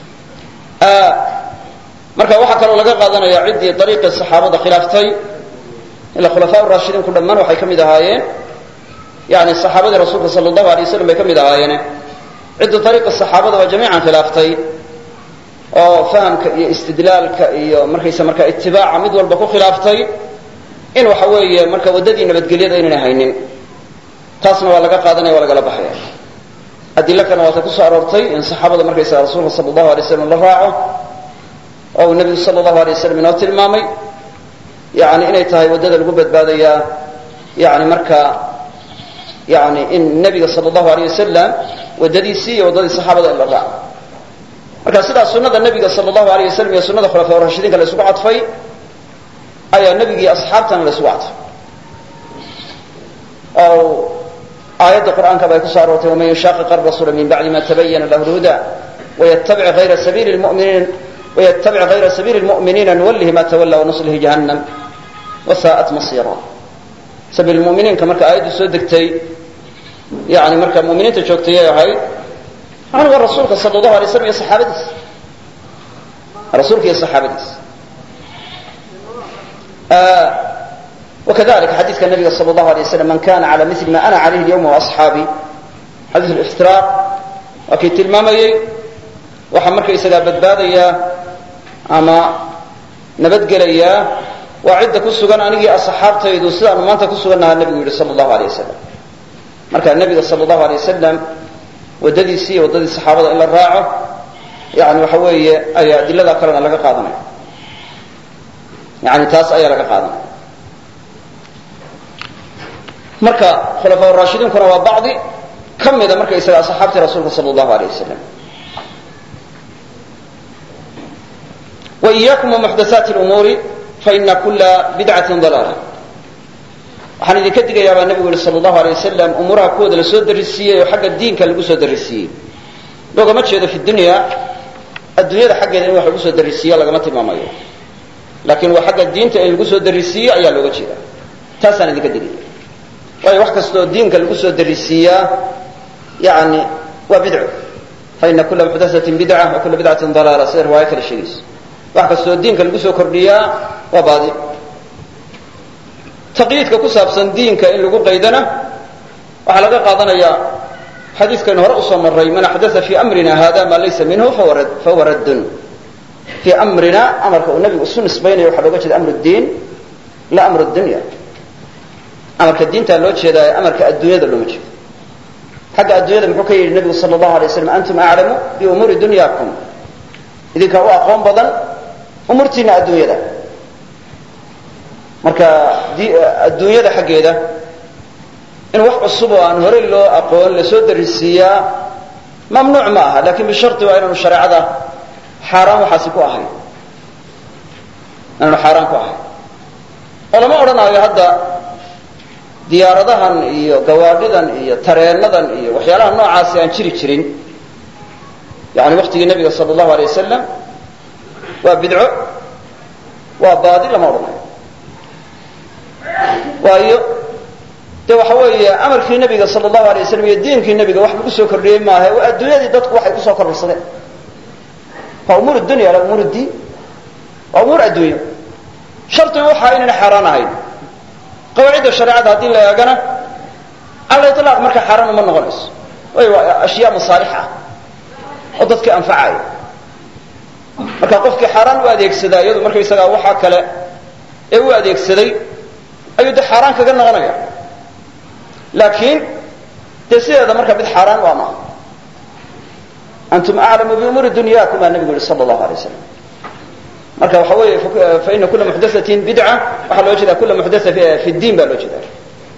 Speaker 1: marka waxaa kaloo laga qaadanaya ciddii dariiqii saxaabada khilaaftay ila khulafaa raashidiin ku dhammaan waxay ka mid ahaayeen yani saxaabadii rasuulka sala allahu alay wasalam bay ka mid ahaayeen ciddii dariiqii saxaabada waa jamiican khilaaftay oo fahamka iyo istidlaalka iyo markaysa marka itibaaca mid walba ku khilaaftay in waxa weeye marka waddadii nabadgelyada aynana haynin taasna waa laga qaadanaya waa lagala baxaya adilo kana waata ku soo aroortay in saxaabada markaysa rasuulka sala allahu alay wasalam la raaco oo uu nebigu sala allahu alay wasalam inoo tilmaamay yani inay tahay waddada lagu badbaadayaa yani marka yani in nebiga sala allahu alay wasalam waddadiisii iyo waddadii saxaabada in la raaco marka sidaa sunada nebiga sala allahu alay wasalam iyo sunada khulafaa rashidiinka la isugu cadfay ayaa nebigii asxaabtana la isugu cadfay oo aayadda qur'aanka bay ku soo aroortay waman yushaqiq arasuula min bacdi ma tabayana lahu lhuda wayattabic hayra sabiili lmu'miniin wayattabic hayra sabiili lmu'miniina nuwallihi ma tawalla wanuslihi jahannam wasaa'at masira sabiil mu'miniinka marka aayaddu soo degtay yani marka mu'miniinta joogtayay ahayd yani waa rasuulka sala allahu alay slam iyo saxaabadiis rasuulka iyo saxaabadiis وكذلك حديث النبي صلى الله عليه وسلم من كان على مثل ما أنا عليه اليوم وأصحابي حديث الافتراق وكي تلمامي وحمرك إسلا بدبادية أما نبدقلية وعدة كسوغان أني أصحاب تيدو سلا ما أنت كسوغانها النبي صلى الله عليه وسلم مركا النبي صلى الله عليه وسلم وددي سي وددي الصحابة إلا الراعة يعني وحوي أي أدلة ذكرنا لك قادمة يعني تاس أي لك قادمة marka khulafaa raashidiinkuna waa bacdi ka mida marka isaga asxaabtii rasuulka sala allahu alayh wasalam wa iyaakum wamuxdathaati lumuuri faina kula bidcatin dalaala waxaan idinka digayaa baa nebigu yihi sala allahu alay wasalam umuuraha kuwooda la soo darisiiyey oo xagga diinka lagu soo darisiiyey loogama jeedo fi dunya adduunyada xaggeeda in wax lagu soo darisiiya lagama tilmaamayo laakiin waa xagga diinta in lagu soo darisiiyo ayaa looga jeeda taasaan idinka digaya waayo wax kastoo diinka lagu soo darisiiyaa yani waa bidco faina kula muxdathatin bidca wa kula bidcatin dalaala sida riwaayo kale sheegayso wax kastoo diinka lagu soo kordhiyaa waa baadi taqyiidka ku saabsan diinka in lagu qaydana waxaa laga qaadanayaa xadiidkaynu hore usoo maray man axdatha fii amrina hada maa laysa minhu fahuwa raddun fii amrina amarka uu nabigu isu nisbaynayo waxaa looga jeeda amru diin la amru dunya amarka diintaa loo jeedaa amarka adduunyada looma jeedo xagga adduunyada muxuu ka yidhi nebigu sala allahu alay waslam antum aclamu biumuuri dunyaakum idinkaa u aqoon badan umuurtiina adduunyada marka adduunyada xaggeeda in wax cusub oo aan horey loo aqoon lasoo darisiiyaa mamnuuc ma aha lakin bisharti waa inaanu shareecada xaaraan waxaasi ku ahayn inaanu xaaraan ku ahayn oo lama odhanaayo hadda diyaaradahan iyo gawaadhidan iyo tareenadan iyo waxyaalaha noocaasi aan jiri jirin yani waktigii nebiga sala allahu alay wasalam waa bidco waa baadi lama odhanayo waayo de waxa weeye amarkii nebiga sala allahu alay wasalam iyo diinkii nebiga wax lagu soo kordhiyey maaha waa adduunyadii dadku waxay kusoo kororsadeen waa umuur dunya la umuur diin waa umuur adduunyo shardigu waxaa inayna xaaraan ahayn qawaacidda shareecada haddii la eegana alla ilaaq marka xaaraan uma noqonayso way waa ashyaa masaalix ah oo dadka anfacaya marka qofkii xaaraan u adeegsadaa iyadu markaysagaa waxaa kale ee u adeegsaday ayuu de xaaraan kaga noqonaya laakiin dee sideeda marka mid xaaraan waa maaha antum aclamu biumuuri dunyaakum baa nabigu yihi sala allahu alay wasalam marka waxa weeye faina kula muxdathatin bidca waxaa loo jeeda kula muxdatha fi diin baa loo jeeda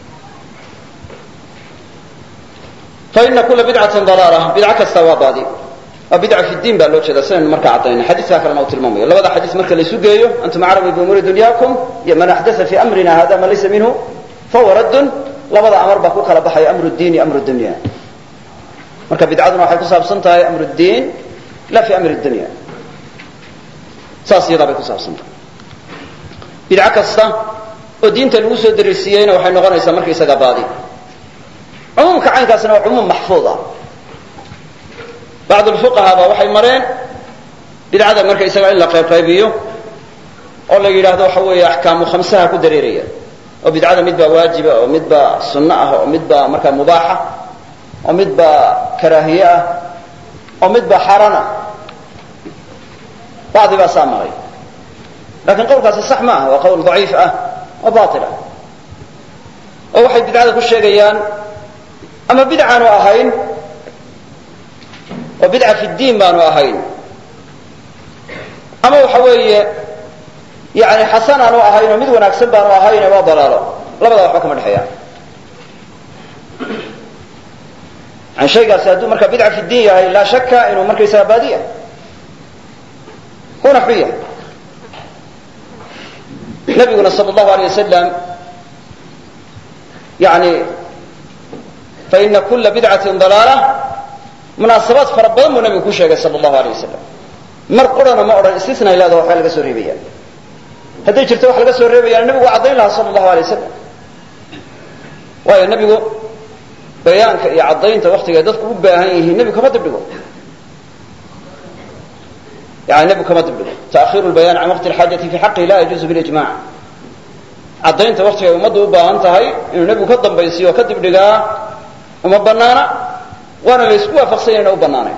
Speaker 1: faina kula bidcatin dalaala bidco kasta waa baadi waa bidca fi diin baa loo jeeda sidaynu markaa caddayna xadiiskaa kalena uu tilmaamayo labada xadiis marka la isu geeyo antum aclamu biumuuri dunyaakum iyo man axdatha fi amrina hada ma laysa minhu fahuwa raddun labada amar baa ku kala baxaya amru diin iyo amru dunya marka bidcaduna waxay ku saabsan tahay amru diin la fi amri dunya saas iyadaa bay ku saabsan tahay bidco kasta oo diinta lagu soo darisiiyeyna waxay noqonaysaa markaysaga baadi cumuumka caynkaasna waa cumuum maxfuud ah bacd alfuqahaa baa waxay mareen bidcada markaysaga in la qaybqaybiyo oo la yidhaahdo waxa weeye axkaamu khamsaha ku dareeraya oo bidcada mid baa waajiba oo mid baa sunno ah oo mid baa markaa mubaaxa oo mid baa karaahiye ah oo mid baa xaaraan ah bacdi baa saa maray laakiin qowlkaasi sax ma aha waa qowl daciif ah oo baatil ah oo waxay bidcada ku sheegayaan ama bidcaanu ahayn oo bidca fi ddiin baanu ahayn ama waxa weeye yani xasan aanu ahayn oo mid wanaagsan baanu ahayne waa dalaalo labadaa waxba kama dhexeeyaan yani shaygaasi hadduu marka bidca fi ddiin yahay laa shaka inuu markaysaga baadiya kuna xun yahay nabiguna sal allahu alay wasalam yani faina kula bidcatin dalaala munaasabaad fara badan buu nabigu ku sheegay sal allahu alay wasalam mar qurana ma odhan istisna ilaada waxbaa laga soo reebaya hadday jirto wax laga soo reebayaana nabigu waa caddayn lahaa sal allahu alay wasalam waayo nebigu bayaanka iyo caddaynta waktigaay dadku u baahan yihiin nebigu kama dibdhigo yani nebigu kama dibdhigo ta'khiru lbayan can waqti alxaajati fi xaqihi la yajuuzu bilijmac caddaynta waktigay ummaddu u baahan tahay inuu nebigu ka dambaysiyo oo ka dibdhigaa uma banaana waana la isku waafaqsanya ina u banaanayn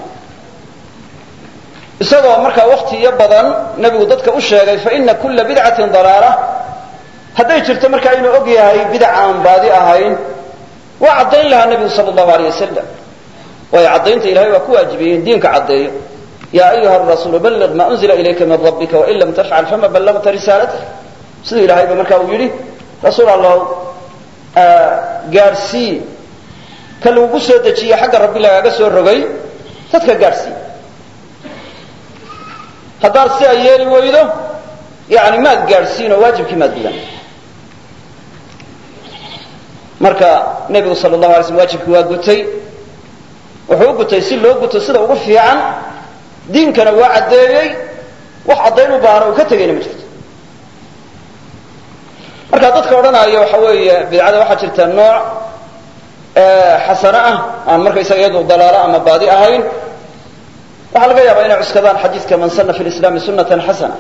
Speaker 1: isagoo markaa waktiyo badan nebigu dadka u sheegay faina kula bidcatin dalaala hadday jirto markaa inuu og yahay bidac aan baadi ahayn waa caddayn lahaa nebigu sal allahu alay wasalam waayo caddaynta ilahay waa ku waajibiyey in diinka caddeeyo yaa ayuha rasuulu balliq maa unzila ilayka min rabbika wain lam tafcal fama ballagta risaalatah siduu ilahayba markaa uu yidhi rasuul allah gaadhsii ka lagugu soo dejiye xagga rabbi lagaaga soo rogay dadka gaadhsii haddaad si ay yeeli weydo yani maad gaadhsiin oo waajibkii maad gudan marka nebigu sal allahu alay slm waajibkii waa gutay wuxuu u gutay si loo guto sida ugu fiican diinkana waa caddeeyey wax caddayn u baahana uu ka tegayna ma jirto marka dadka odhanaya waxa weeye bidcada waxaa jirta nooc xasano ah aan markaysaga iyadu dalaalo ama baadi ahayn waxaa laga yaabaa inay cuskadaan xadiidka man sana fi lislaami sunatan xasana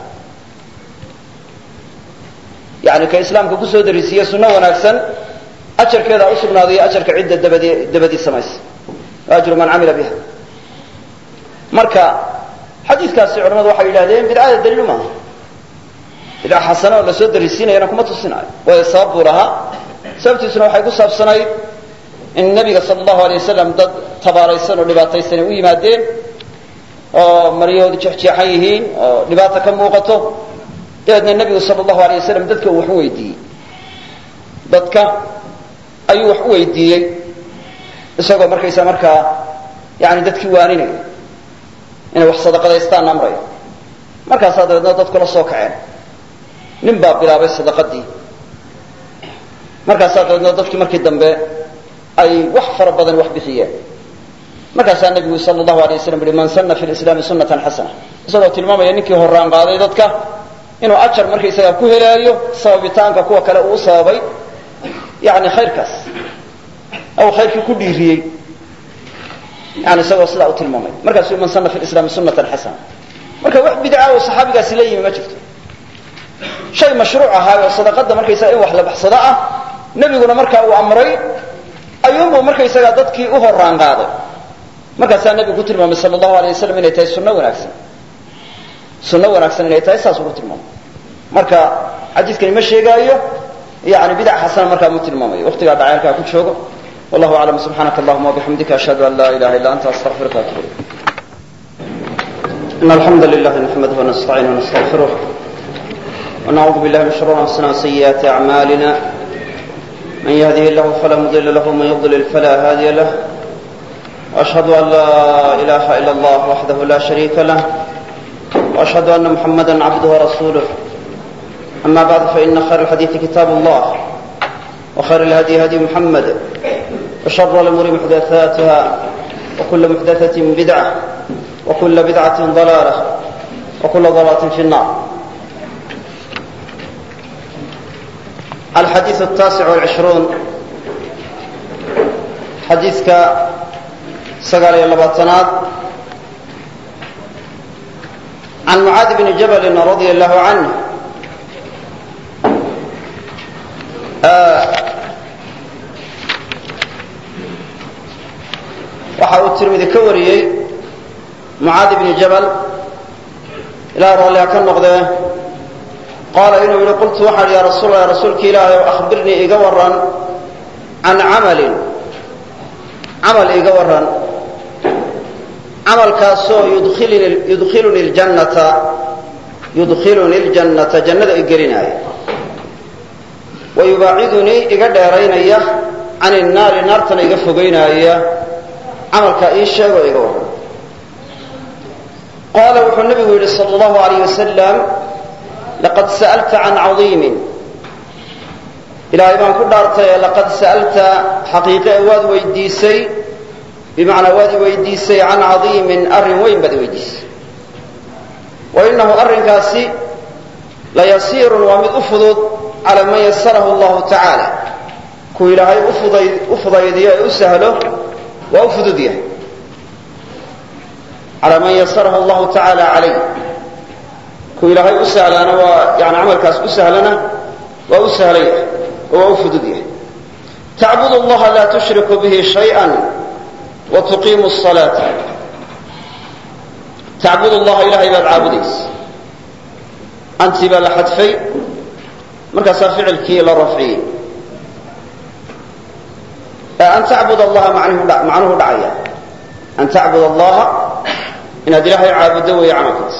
Speaker 1: yani ka islaamka kusoo darisiiye sunno wanaagsan ajarkeeda u sugnaaday ajarka cidda dabad dabadii samaysa ajru man camila biha marka xadiidkaasi culamadu waxay yidhahdeen bidcada daliilu maaha bidca xasana oo lasoo darisiinayana kuma tusinayo waayo sabab buu lahaa sababtiisuna waxay ku saabsanayd in nabiga sal allahu alay wasalam dad tabaaraysan oo dhibaataysanay u yimaadeen oo maryahoodu jeexjeexan yihiin oo dhibaata ka muuqato dabeedna nebigu sal allahu alay wasalam dadka uu wax u weydiiyey dadka ayuu wax u weydiiyey isagoo markaysa markaa yani dadkii waaninaya inay wax sadaqadaystaan amraya markaasaa dabeedna dadku la soo kaceen nin baa bilaabay sadaqadii markaasaa dabeedna dadkii markii dambe ay wax fara badan wax bixiyeen markaasaa nebigu sal allahu alay waslam uhi man sana fi lislaami sunatan xasana isagoo tilmaamaya ninkii horaan qaaday dadka inuu ajar markaysagaa ku helaayo sababitaanka kuwa kale uu sababay yani khayrkaas aw khayrkii ku dhiiriyey yani isagoo sidaa u tilmaamay markaasuu man sana fi lislaami sunatan xasana marka wax bidca oo saxaabigaasi la yimi ma jirto shay mashruuc ahaa oo sadaqada markaysaga in wax la baxsado ah nebiguna markaa uu amray ayuunbuu markaysagaa dadkii u horaan qaaday markaasaa nebigu ku tilmaamay sal allahu alay wasalam inay tahay sunno wanaagsan sunno wanaagsan inay tahay saasuu ku tilmaamay marka xadiidkani ma sheegaayo yani bidac xasana markaa mu tilmaamayo waqtigaa dhaceelkaa ku joogo wallahu aclam subxaanaka allahuma wabixamdika ashhadu an laa ilaha illa anta astaqfiruka waatubu ilayk in alxamda lilah naxmaduhu wanastaciinu wanastaqfiruh ونعوذ بالله من شرور أنفسنا وسيئات أعمالنا من يهده الله فلا مضل له ومن يضلل فلا هادي له وأشهد أن لا إله إلا الله وحده لا شريك له وأشهد أن محمدا عبده ورسوله أما بعد فإن خير الحديث كتاب الله وخير الهدي هدي محمد وشر الأمور محدثاتها وكل محدثة بدعة وكل بدعة ضلالة وكل ضلالة في النار الحديث التاسع والعشرون حديثك سقال اللباطنات عن معاذ بن جبل رضي الله عنه waxa uu tirmidhi ka wariyay Muaad ibn Jabal ila raalliha ka noqday qala inuu yiri qultu waxa ya rasuul rasuulki ilaahay akhbirni iga waran an amalin amal iga waran amalkaasoo yudkhiluni yudkhiluni aljannata yudkhiluni aljannata jannada igelinaya wa yubaiduni iga dheeraynaya an an-nar nartana iga fogeynaya amalka ii sheego iga waran qala wuxuu nabigu yiri sallallahu alayhi wasallam laqad sa'alta an 'azimin ilaahay baan ku dhaartay laqad sa'alta haqiiqa waad weydiisay bimaana waad weydiisay an 'azimin arrin weyn baad weydiisay wa innahu arrinkaasi la yasirun wa mid ufudud ala man yassarahu Allah ta'ala ku ilaahay ufuday ufudaydiyo u sahlo wa ufududiyah ala man yassarahu Allah ta'ala alayhi ku ilaahay u sahlana waa yaani amalkaas u sahlana waa u sahlay waa u fududiyah ta'budu Allah la tushriku bihi shay'an wa tuqimu as-salata ta'budu Allah ilahi bal abudis anti bal hadfay marka ficilkii la rafci an ta'budu Allah ma'nahu ma'nahu da'aya an ta'budu Allah in adilahi aabudu wa ya'makus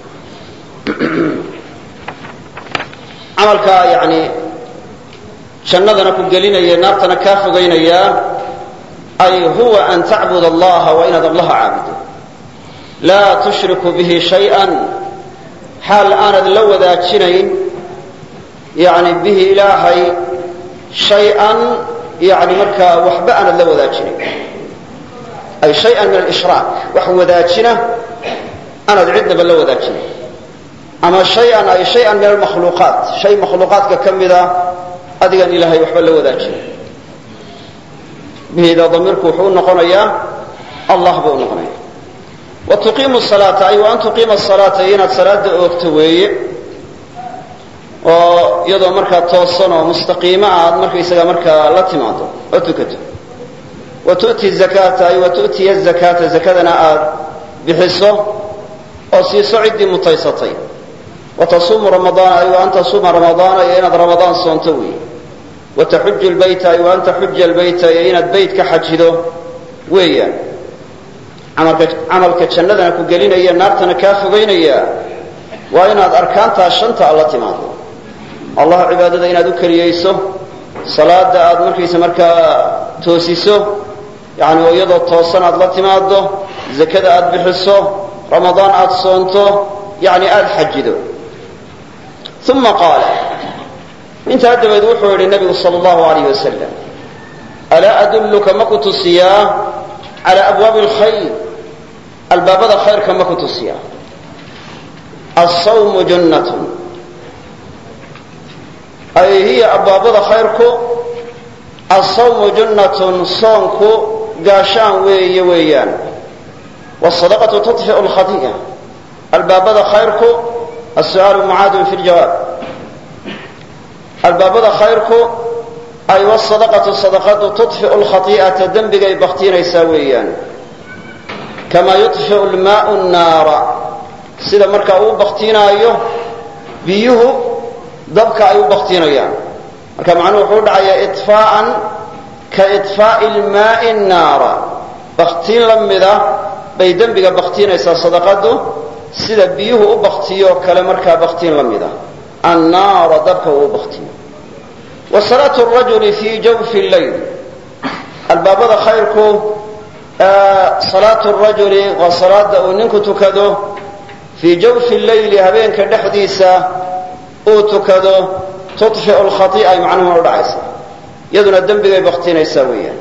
Speaker 1: amalka yaani jannadana ku gelinaya naartana ka fogeynaya ay huwa an ta'budu Allah wa in Allah aabudu la tushriku bihi shay'an hal ana la wadaajinayn yaani bihi ilahi shay'an يعني marka waxba aan la wadaajinay ay shay'an min al-ishraak wax wadaajina ana cidna la wadaajinay ama shay'an ay shay'an min al-makhluqat shay makhluqatka kamida adigan ilaahay waxba la wadaajinay bihida damirku wuxuu noqonayaa Allah buu noqonayaa wa tuqimu as-salata ay wa an tuqima as-salata ina salada oogto weeye oo iyadoo marka toosan oo mustaqiima ah marka isaga marka la timaado oo tukato wa tu'ti zakata ay wa tu'ti az-zakata zakadana aad bixiso oo si socidi mutaysatay wa tasumu ramadaan ay wa anta suma ramadaan ay inaad ramadaan soonto weey wa tahujju al-bayta ay wa anta hujja al-bayta ay inaad baytka xajido weeyaan amalka amalka jannadana ku gelinaya naartana ka fogeynaya waa inaad arkaanta shanta alla timaado Allah cibaadada inaad u kariyayso salaada aad markiisa marka toosiso yaani iyadoo toosan aad la timaado zakada aad bixiso ramadaan aad soonto yaani aad xajido thumma qala inta dabadeed wuxuu yiri nabiga sallallahu alayhi wasallam ala adulluka makutusiya ala abwab alkhayr albabada khayrka makutusiya as-sawm jannatun ay hiya ababada khayrku as-sawm jannatun soonku gaashaan weeye weeyaan was-sadaqatu tudfi'u al-khati'a albabada khayrku as-su'alu mu'adun fi al-jawab albabada khayrku ay was-sadaqatu sadaqatu tudfi'u al-khati'ata dambigay baqtinaysa weeyaan kama yudfi'u al-ma'u an-nara sida marka uu baqtinayo biyuhu dabka ay u baqtinayaan marka macnuhu wuxuu dhacayaa itfaa'an ka itfaa'il maa'i an-naara baqtin lamida bay dambiga baqtinaysaa sadaqadu sida biyuhu u baqtiyo kale marka baqtin lamida an-naara dabka u baqtiyo wa salatu ar-rajuli fi jawfi al-layl albabada khayrku salatu ar-rajuli wa salatu ninku tukado fi jawfi al-layl habeenka dhaxdiisa oo tukado tudfi'u al-khati'a macnaheedu u dhacaysa yaduna dambigay baqtinaysa weeyaan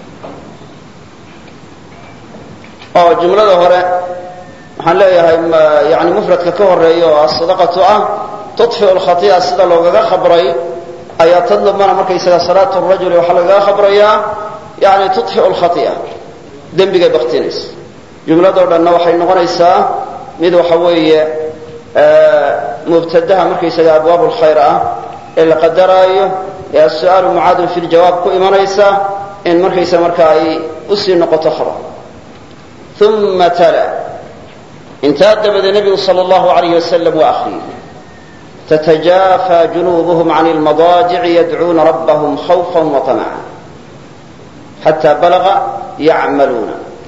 Speaker 1: oo jumlada hore waxaan leeyahay yaani mufradka ka horeeyo as-sadaqatu ah tudfi'u al-khati'a sida loogaga khabray ayaa tadlubana markaysaga salaatu rajuli waxaa lagaga khabrayaa yani tudxiu lkhai'a dembigay baktinaysa jumladoo dhanna waxay noqonaysaa mid waxa weeye mubtadaha markaysaga abwaab lkhayr ah ee la qadaraayo ee as-su'aalu mucaadun fi ljawaab ku imanaysa in markaysa marka ay usii noqoto khabar uma tala intaa dabada nebigu sal allahu alayh wasalam waa akhriyey تتجافى جنوبهم عن المضاجع يدعون ربهم خوفا وطمعا حتى بلغ يعملون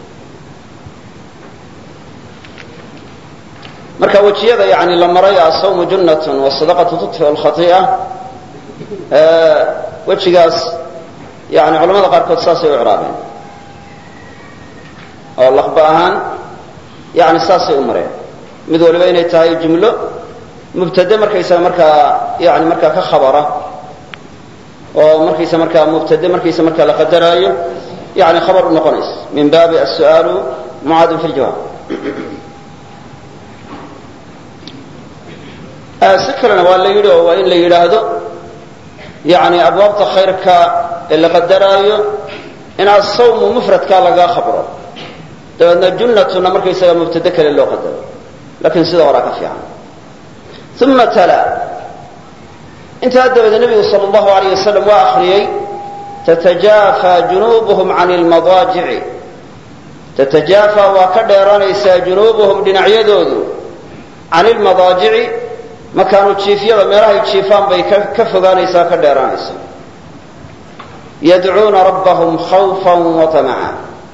Speaker 1: marka wajiyada yani la maray asawmu junnatun wasadaqatu tudfi'u alkhati'a wajigaas yani culamada qaarkood saasay u icraabeen oo laqba ahaan yani saasay u mareen mid waliba inay tahay jumlo mubtade markaysa markaa yani markaa ka khabara oo markaysa markaa mubtade markaysa markaa la qadaraayo yani khabar u noqonaysa min baabi as-su'aalu mucaadun fi ljawaab si kalena waa la yidhi oo waa in la yidhaahdo yani abwaabta khayrka ee la qadaraayo in asawmu mufradkaa laga khabro dabeedna junnatuna markaysaga mubtade kale loo qadaro lakin sida horaa ka fiican uma tala intaa dabada nebigu sal allahu alayh wasalam waa akhriyey tatajaafa junuubuhum can lmadaajici tatajaafa waa ka dheeranaysaa junuubuhum dhinacyadoodu can ilmadaajici makaanu jiifyada meelahay jiifaan bay ka fogaanaysaa ka dheeranaysaa yadcuuna rabbahum khawfan wa tamaca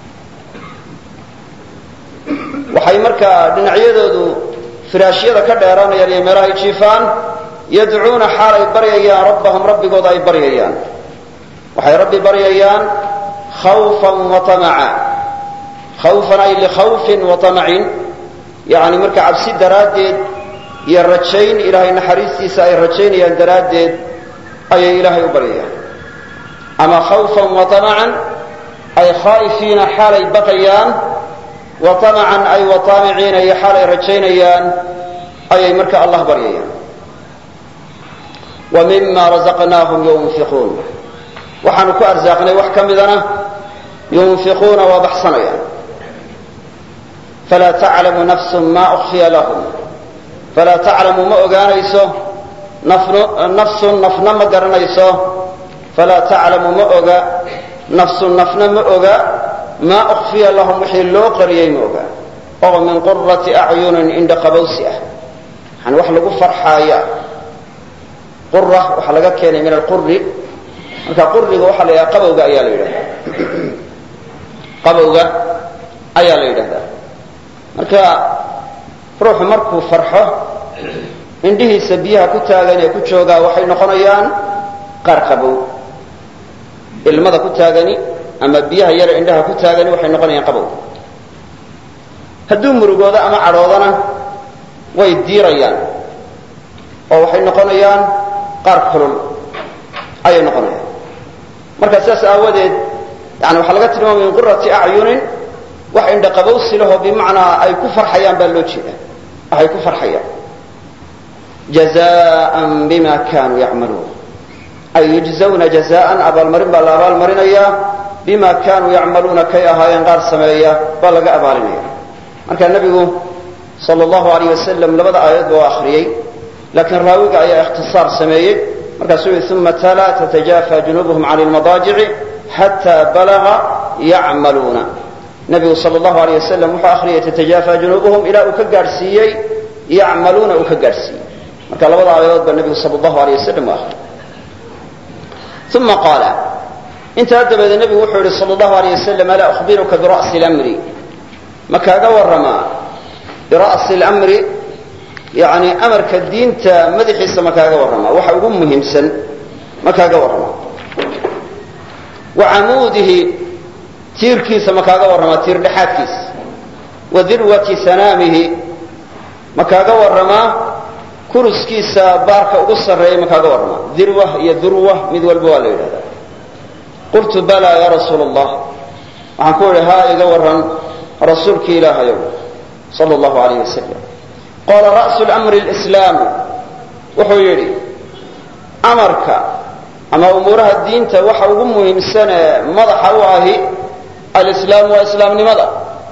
Speaker 1: waxay markaa dhinacyadoodu firaashyada ka dheeranayaan iyo meelahay jiifaan yadcuuna xaal ay baryayaan rabbahum rabbigooda ay baryayaan waxay rabbi baryayaan khawfan wa tamaca khawfan ay likhawfin wa tamacin yani marka cabsi daraaddeed iyo rajayn ilaahay naxariistiisa ay rajaynayaan daraaddeed ayay ilaahay u baryayaan ama khawfan wa tamacan ay khaa'ifiina xaal ay baqayaan wa tamacan ay wa taamiciina iyo xaal ay rajaynayaan ayay marka allah baryayaan wa mima razaqnaahum yunfiquun waxaanu ku arsaaqnay wax ka midana yunfiquuna waa baxsanayaan falaa taclamu nafsun ma ukhfiya lahum falaa taclamu ma ogaanayso nafsun nafna ma garanayso falaa taclamu ma oga nafsun nafna ma oga maa ukhfiya lahum wixii loo qariyey ma oga oo min qurati acyunin indha qabowsi ah yani wax lagu farxaaya qura waxaa laga keenay min alquri marka quriga waxaa la yidhaha qabowga ayaa la yidhahdaa qabowga ayaa la yidhahdaa marka ruuxu markuu farxo indhihiisa biyaha ku taagan ee ku joogaa waxay noqonayaan qaar qabow ilmada ku taagani ama biyaha yare indhaha ku taagani waxay noqonayaan qabow hadduu murugoodo ama cadhoodana way diirayaan oo waxay noqonayaan qaar kulul ayay noqonayaan marka sidaas aawadeed yani waxaa laga tilmaamaya min qurati acyunin wax indha qabowsi lahoo bimacnaa ay ku farxayaan baa loo jeeda waxay ku farxayaan jazaan bima kanuu yacmaluun ay yujzawna jazaan abaalmarin baa la abaalmarinayaa bima kanuu yacmaluuna kay ahaayeen qaar sameeya baa laga abaalinaya marka nebigu sal allahu alayh wasalam labada aayadoodba waa akhriyey laakiin raawiga ayaa ikhtisaar sameeyey markaasuu yihi uma tala tatajafa junuubuhum can lmadaajici xata balaga yacmaluuna nebigu sal allahu alayh wasalam wuxuu akhriyay tatajafa junuubuhum ilaa uu ka gaadhsiiyey yacmaluuna uu ka gaadhsiiyey marka labada aayadood baa nebigu sal allahu alayh wasalam waa akhriyay uma qaala intaa dabadeed nebigu wuxuu yihi sal allahu alayh wasalam alaa ukhbiruka bira'si lmri ma kaaga warramaa bira'si lmri yani amarka diinta madaxiisa ma kaaga warramaa waxa ugu muhiimsan ma kaaga warramaa wa camuudihi tiirkiisa ma kaaga warramaa tiir dhexaadkiisa wa dirwati sanaamihi ma kaaga warramaa kuruskiisa baarka ugu sarreeya ma kaaga warramaa dirwa iyo durwa mid walba waa la yidhahdaa qultu bala ya rasuul allah waxaan ku idhi haa iga warran rasuulkii ilaahayow sala allahu alayh wasalam qaala ra'su lamri lislaamu wuxuu yidhi amarka ama umuuraha diinta waxa ugu muhiimsan ee madaxa u ahi alislaam waa islaamnimada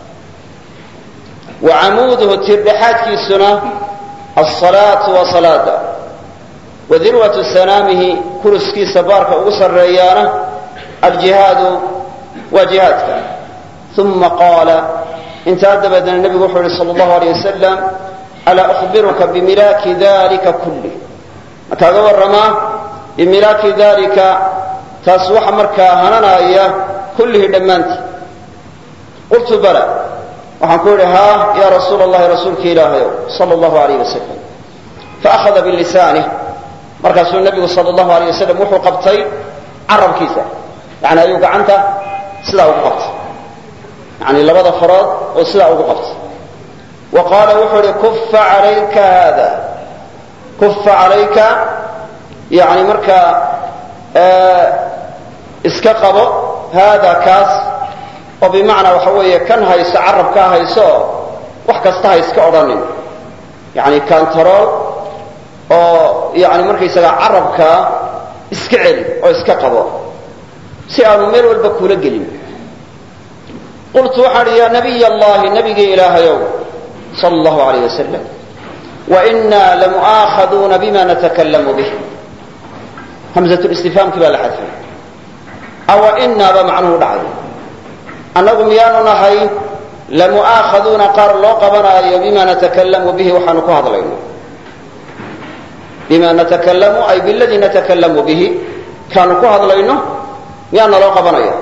Speaker 1: wa camuuduhu tirdhaxaadkiisuna alsalaatu wa salaada wa dirwatu sanaamihi kuruskiisa baarka ugu sarreeyaana aljihaadu waa jihaadka uma qaala intaa dabadeedna nebigu wuxuu yihi sala allahu alayh wasalam alaa ukhbiruka bimilaaki dalika kulli ma kaaga warramaa bimilaaki dalika taas waxa markaa hananaaya kullihi dhammaantii qultu bala waxaan ku yidhi haa yaa rasuula allahi rasuulka ilaahayow sala allahu alayh wasalam faakhada bilisanih markaasuu nebigu sala allahu alayh wasalam wuxuu qabtay carabkiisa yani ayuu gacanta sidaa ugu qabtay yani labada farood oo sidaa ugu qabtay wa qaala wuxuu ihi kufa alayka hada kufa calayka yani markaa iska qabo haada kaas oo bimacnaa waxa weeye kan hayso carabkaa hayso wax kasta ha iska odhanin yani kantarool oo yani markaysaga carabkaa iska celi oo iska qabo si aanu meel walba kula gelin qultu waxaan idhi yaa nabiy allahi nabigii ilaahayow sala allahu alayh wasalam wainaa lamu'aakhaduuna bima natakallamu bih hamzatulistifhaamkii baa la xadfay awa inaa baa macnuhu dhacay annagu miyaanu nahay lamu'aakhaduuna qaar loo qabanaayo bima natakallamu bihi waxaanu ku hadlayno bima natakallamu ay biladii natakallamu bihi kaanu ku hadlayno miyaana loo qabanaya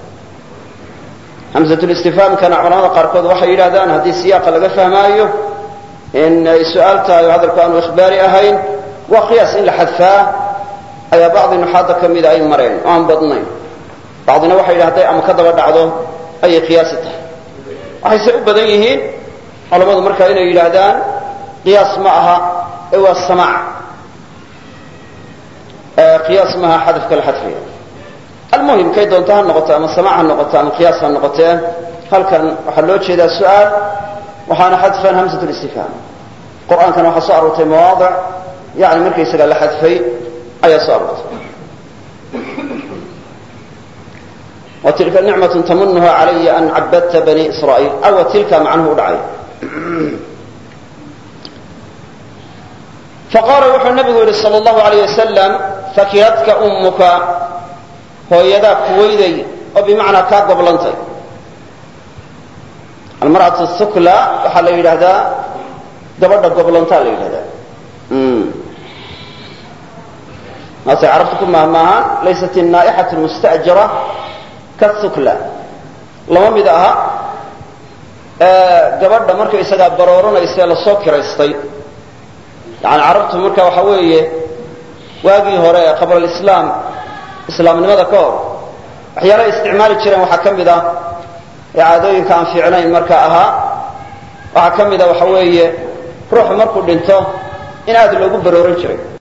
Speaker 1: hamzatulistifhaamkana culamada qaarkood waxay yidhahdaan haddii siyaaqa laga fahmaayo in ay su-aal tahay oo hadalku aanu ikhbaari ahayn waa qiyaas in la xadfaa ayaa bacdi nuxaada ka mida ay mareen oo aan badnayn bacdina waxay yidhi hadday ama ka daba dhacdo ayay qiyaasi tahay waxayse u badan yihiin culammadu markaa inay yidhaahdaan qiyaas ma aha ee waa samaac qiyaas maaha xadafka la xadfaya almuhim kay doonto ha noqoto ama samaac ha noqoto ama qiyaas ha noqotee halkan waxaa loo jeedaa su-aal waxaana xadfan hamzatulistifhaam qur-aankana waxaa soo aroortay mawaadic yani markaysaga la xadfay ayaa soo aroortay وتلك نعمة تمنها علي أن عبدت بني إسرائيل أو تلك معنه دعي فقال وحى النبي صلى الله عليه وسلم فكيتك أمك هو يدا كويدي وبمعنى كاد قبلنتي المرأة الثكلى وحال إلى هذا دبر قبلنتها إلى هذا ما سيعرفتكم مهما ليست النائحة المستأجرة كالثكلى لما mid aha gabadha markay isaga barooranaysa la soo kireystay yani carabtu marka waxa weeye waagii hore ee qabla islaam islaamnimada ka hor waxyaalaha isticmaali jireen waxaa ka mid ah caadooyinka aan fiicnayn marka ahaa waxaa ka mid ah waxa weeye ruuxu markuu dhinto in aad loogu barooran jiray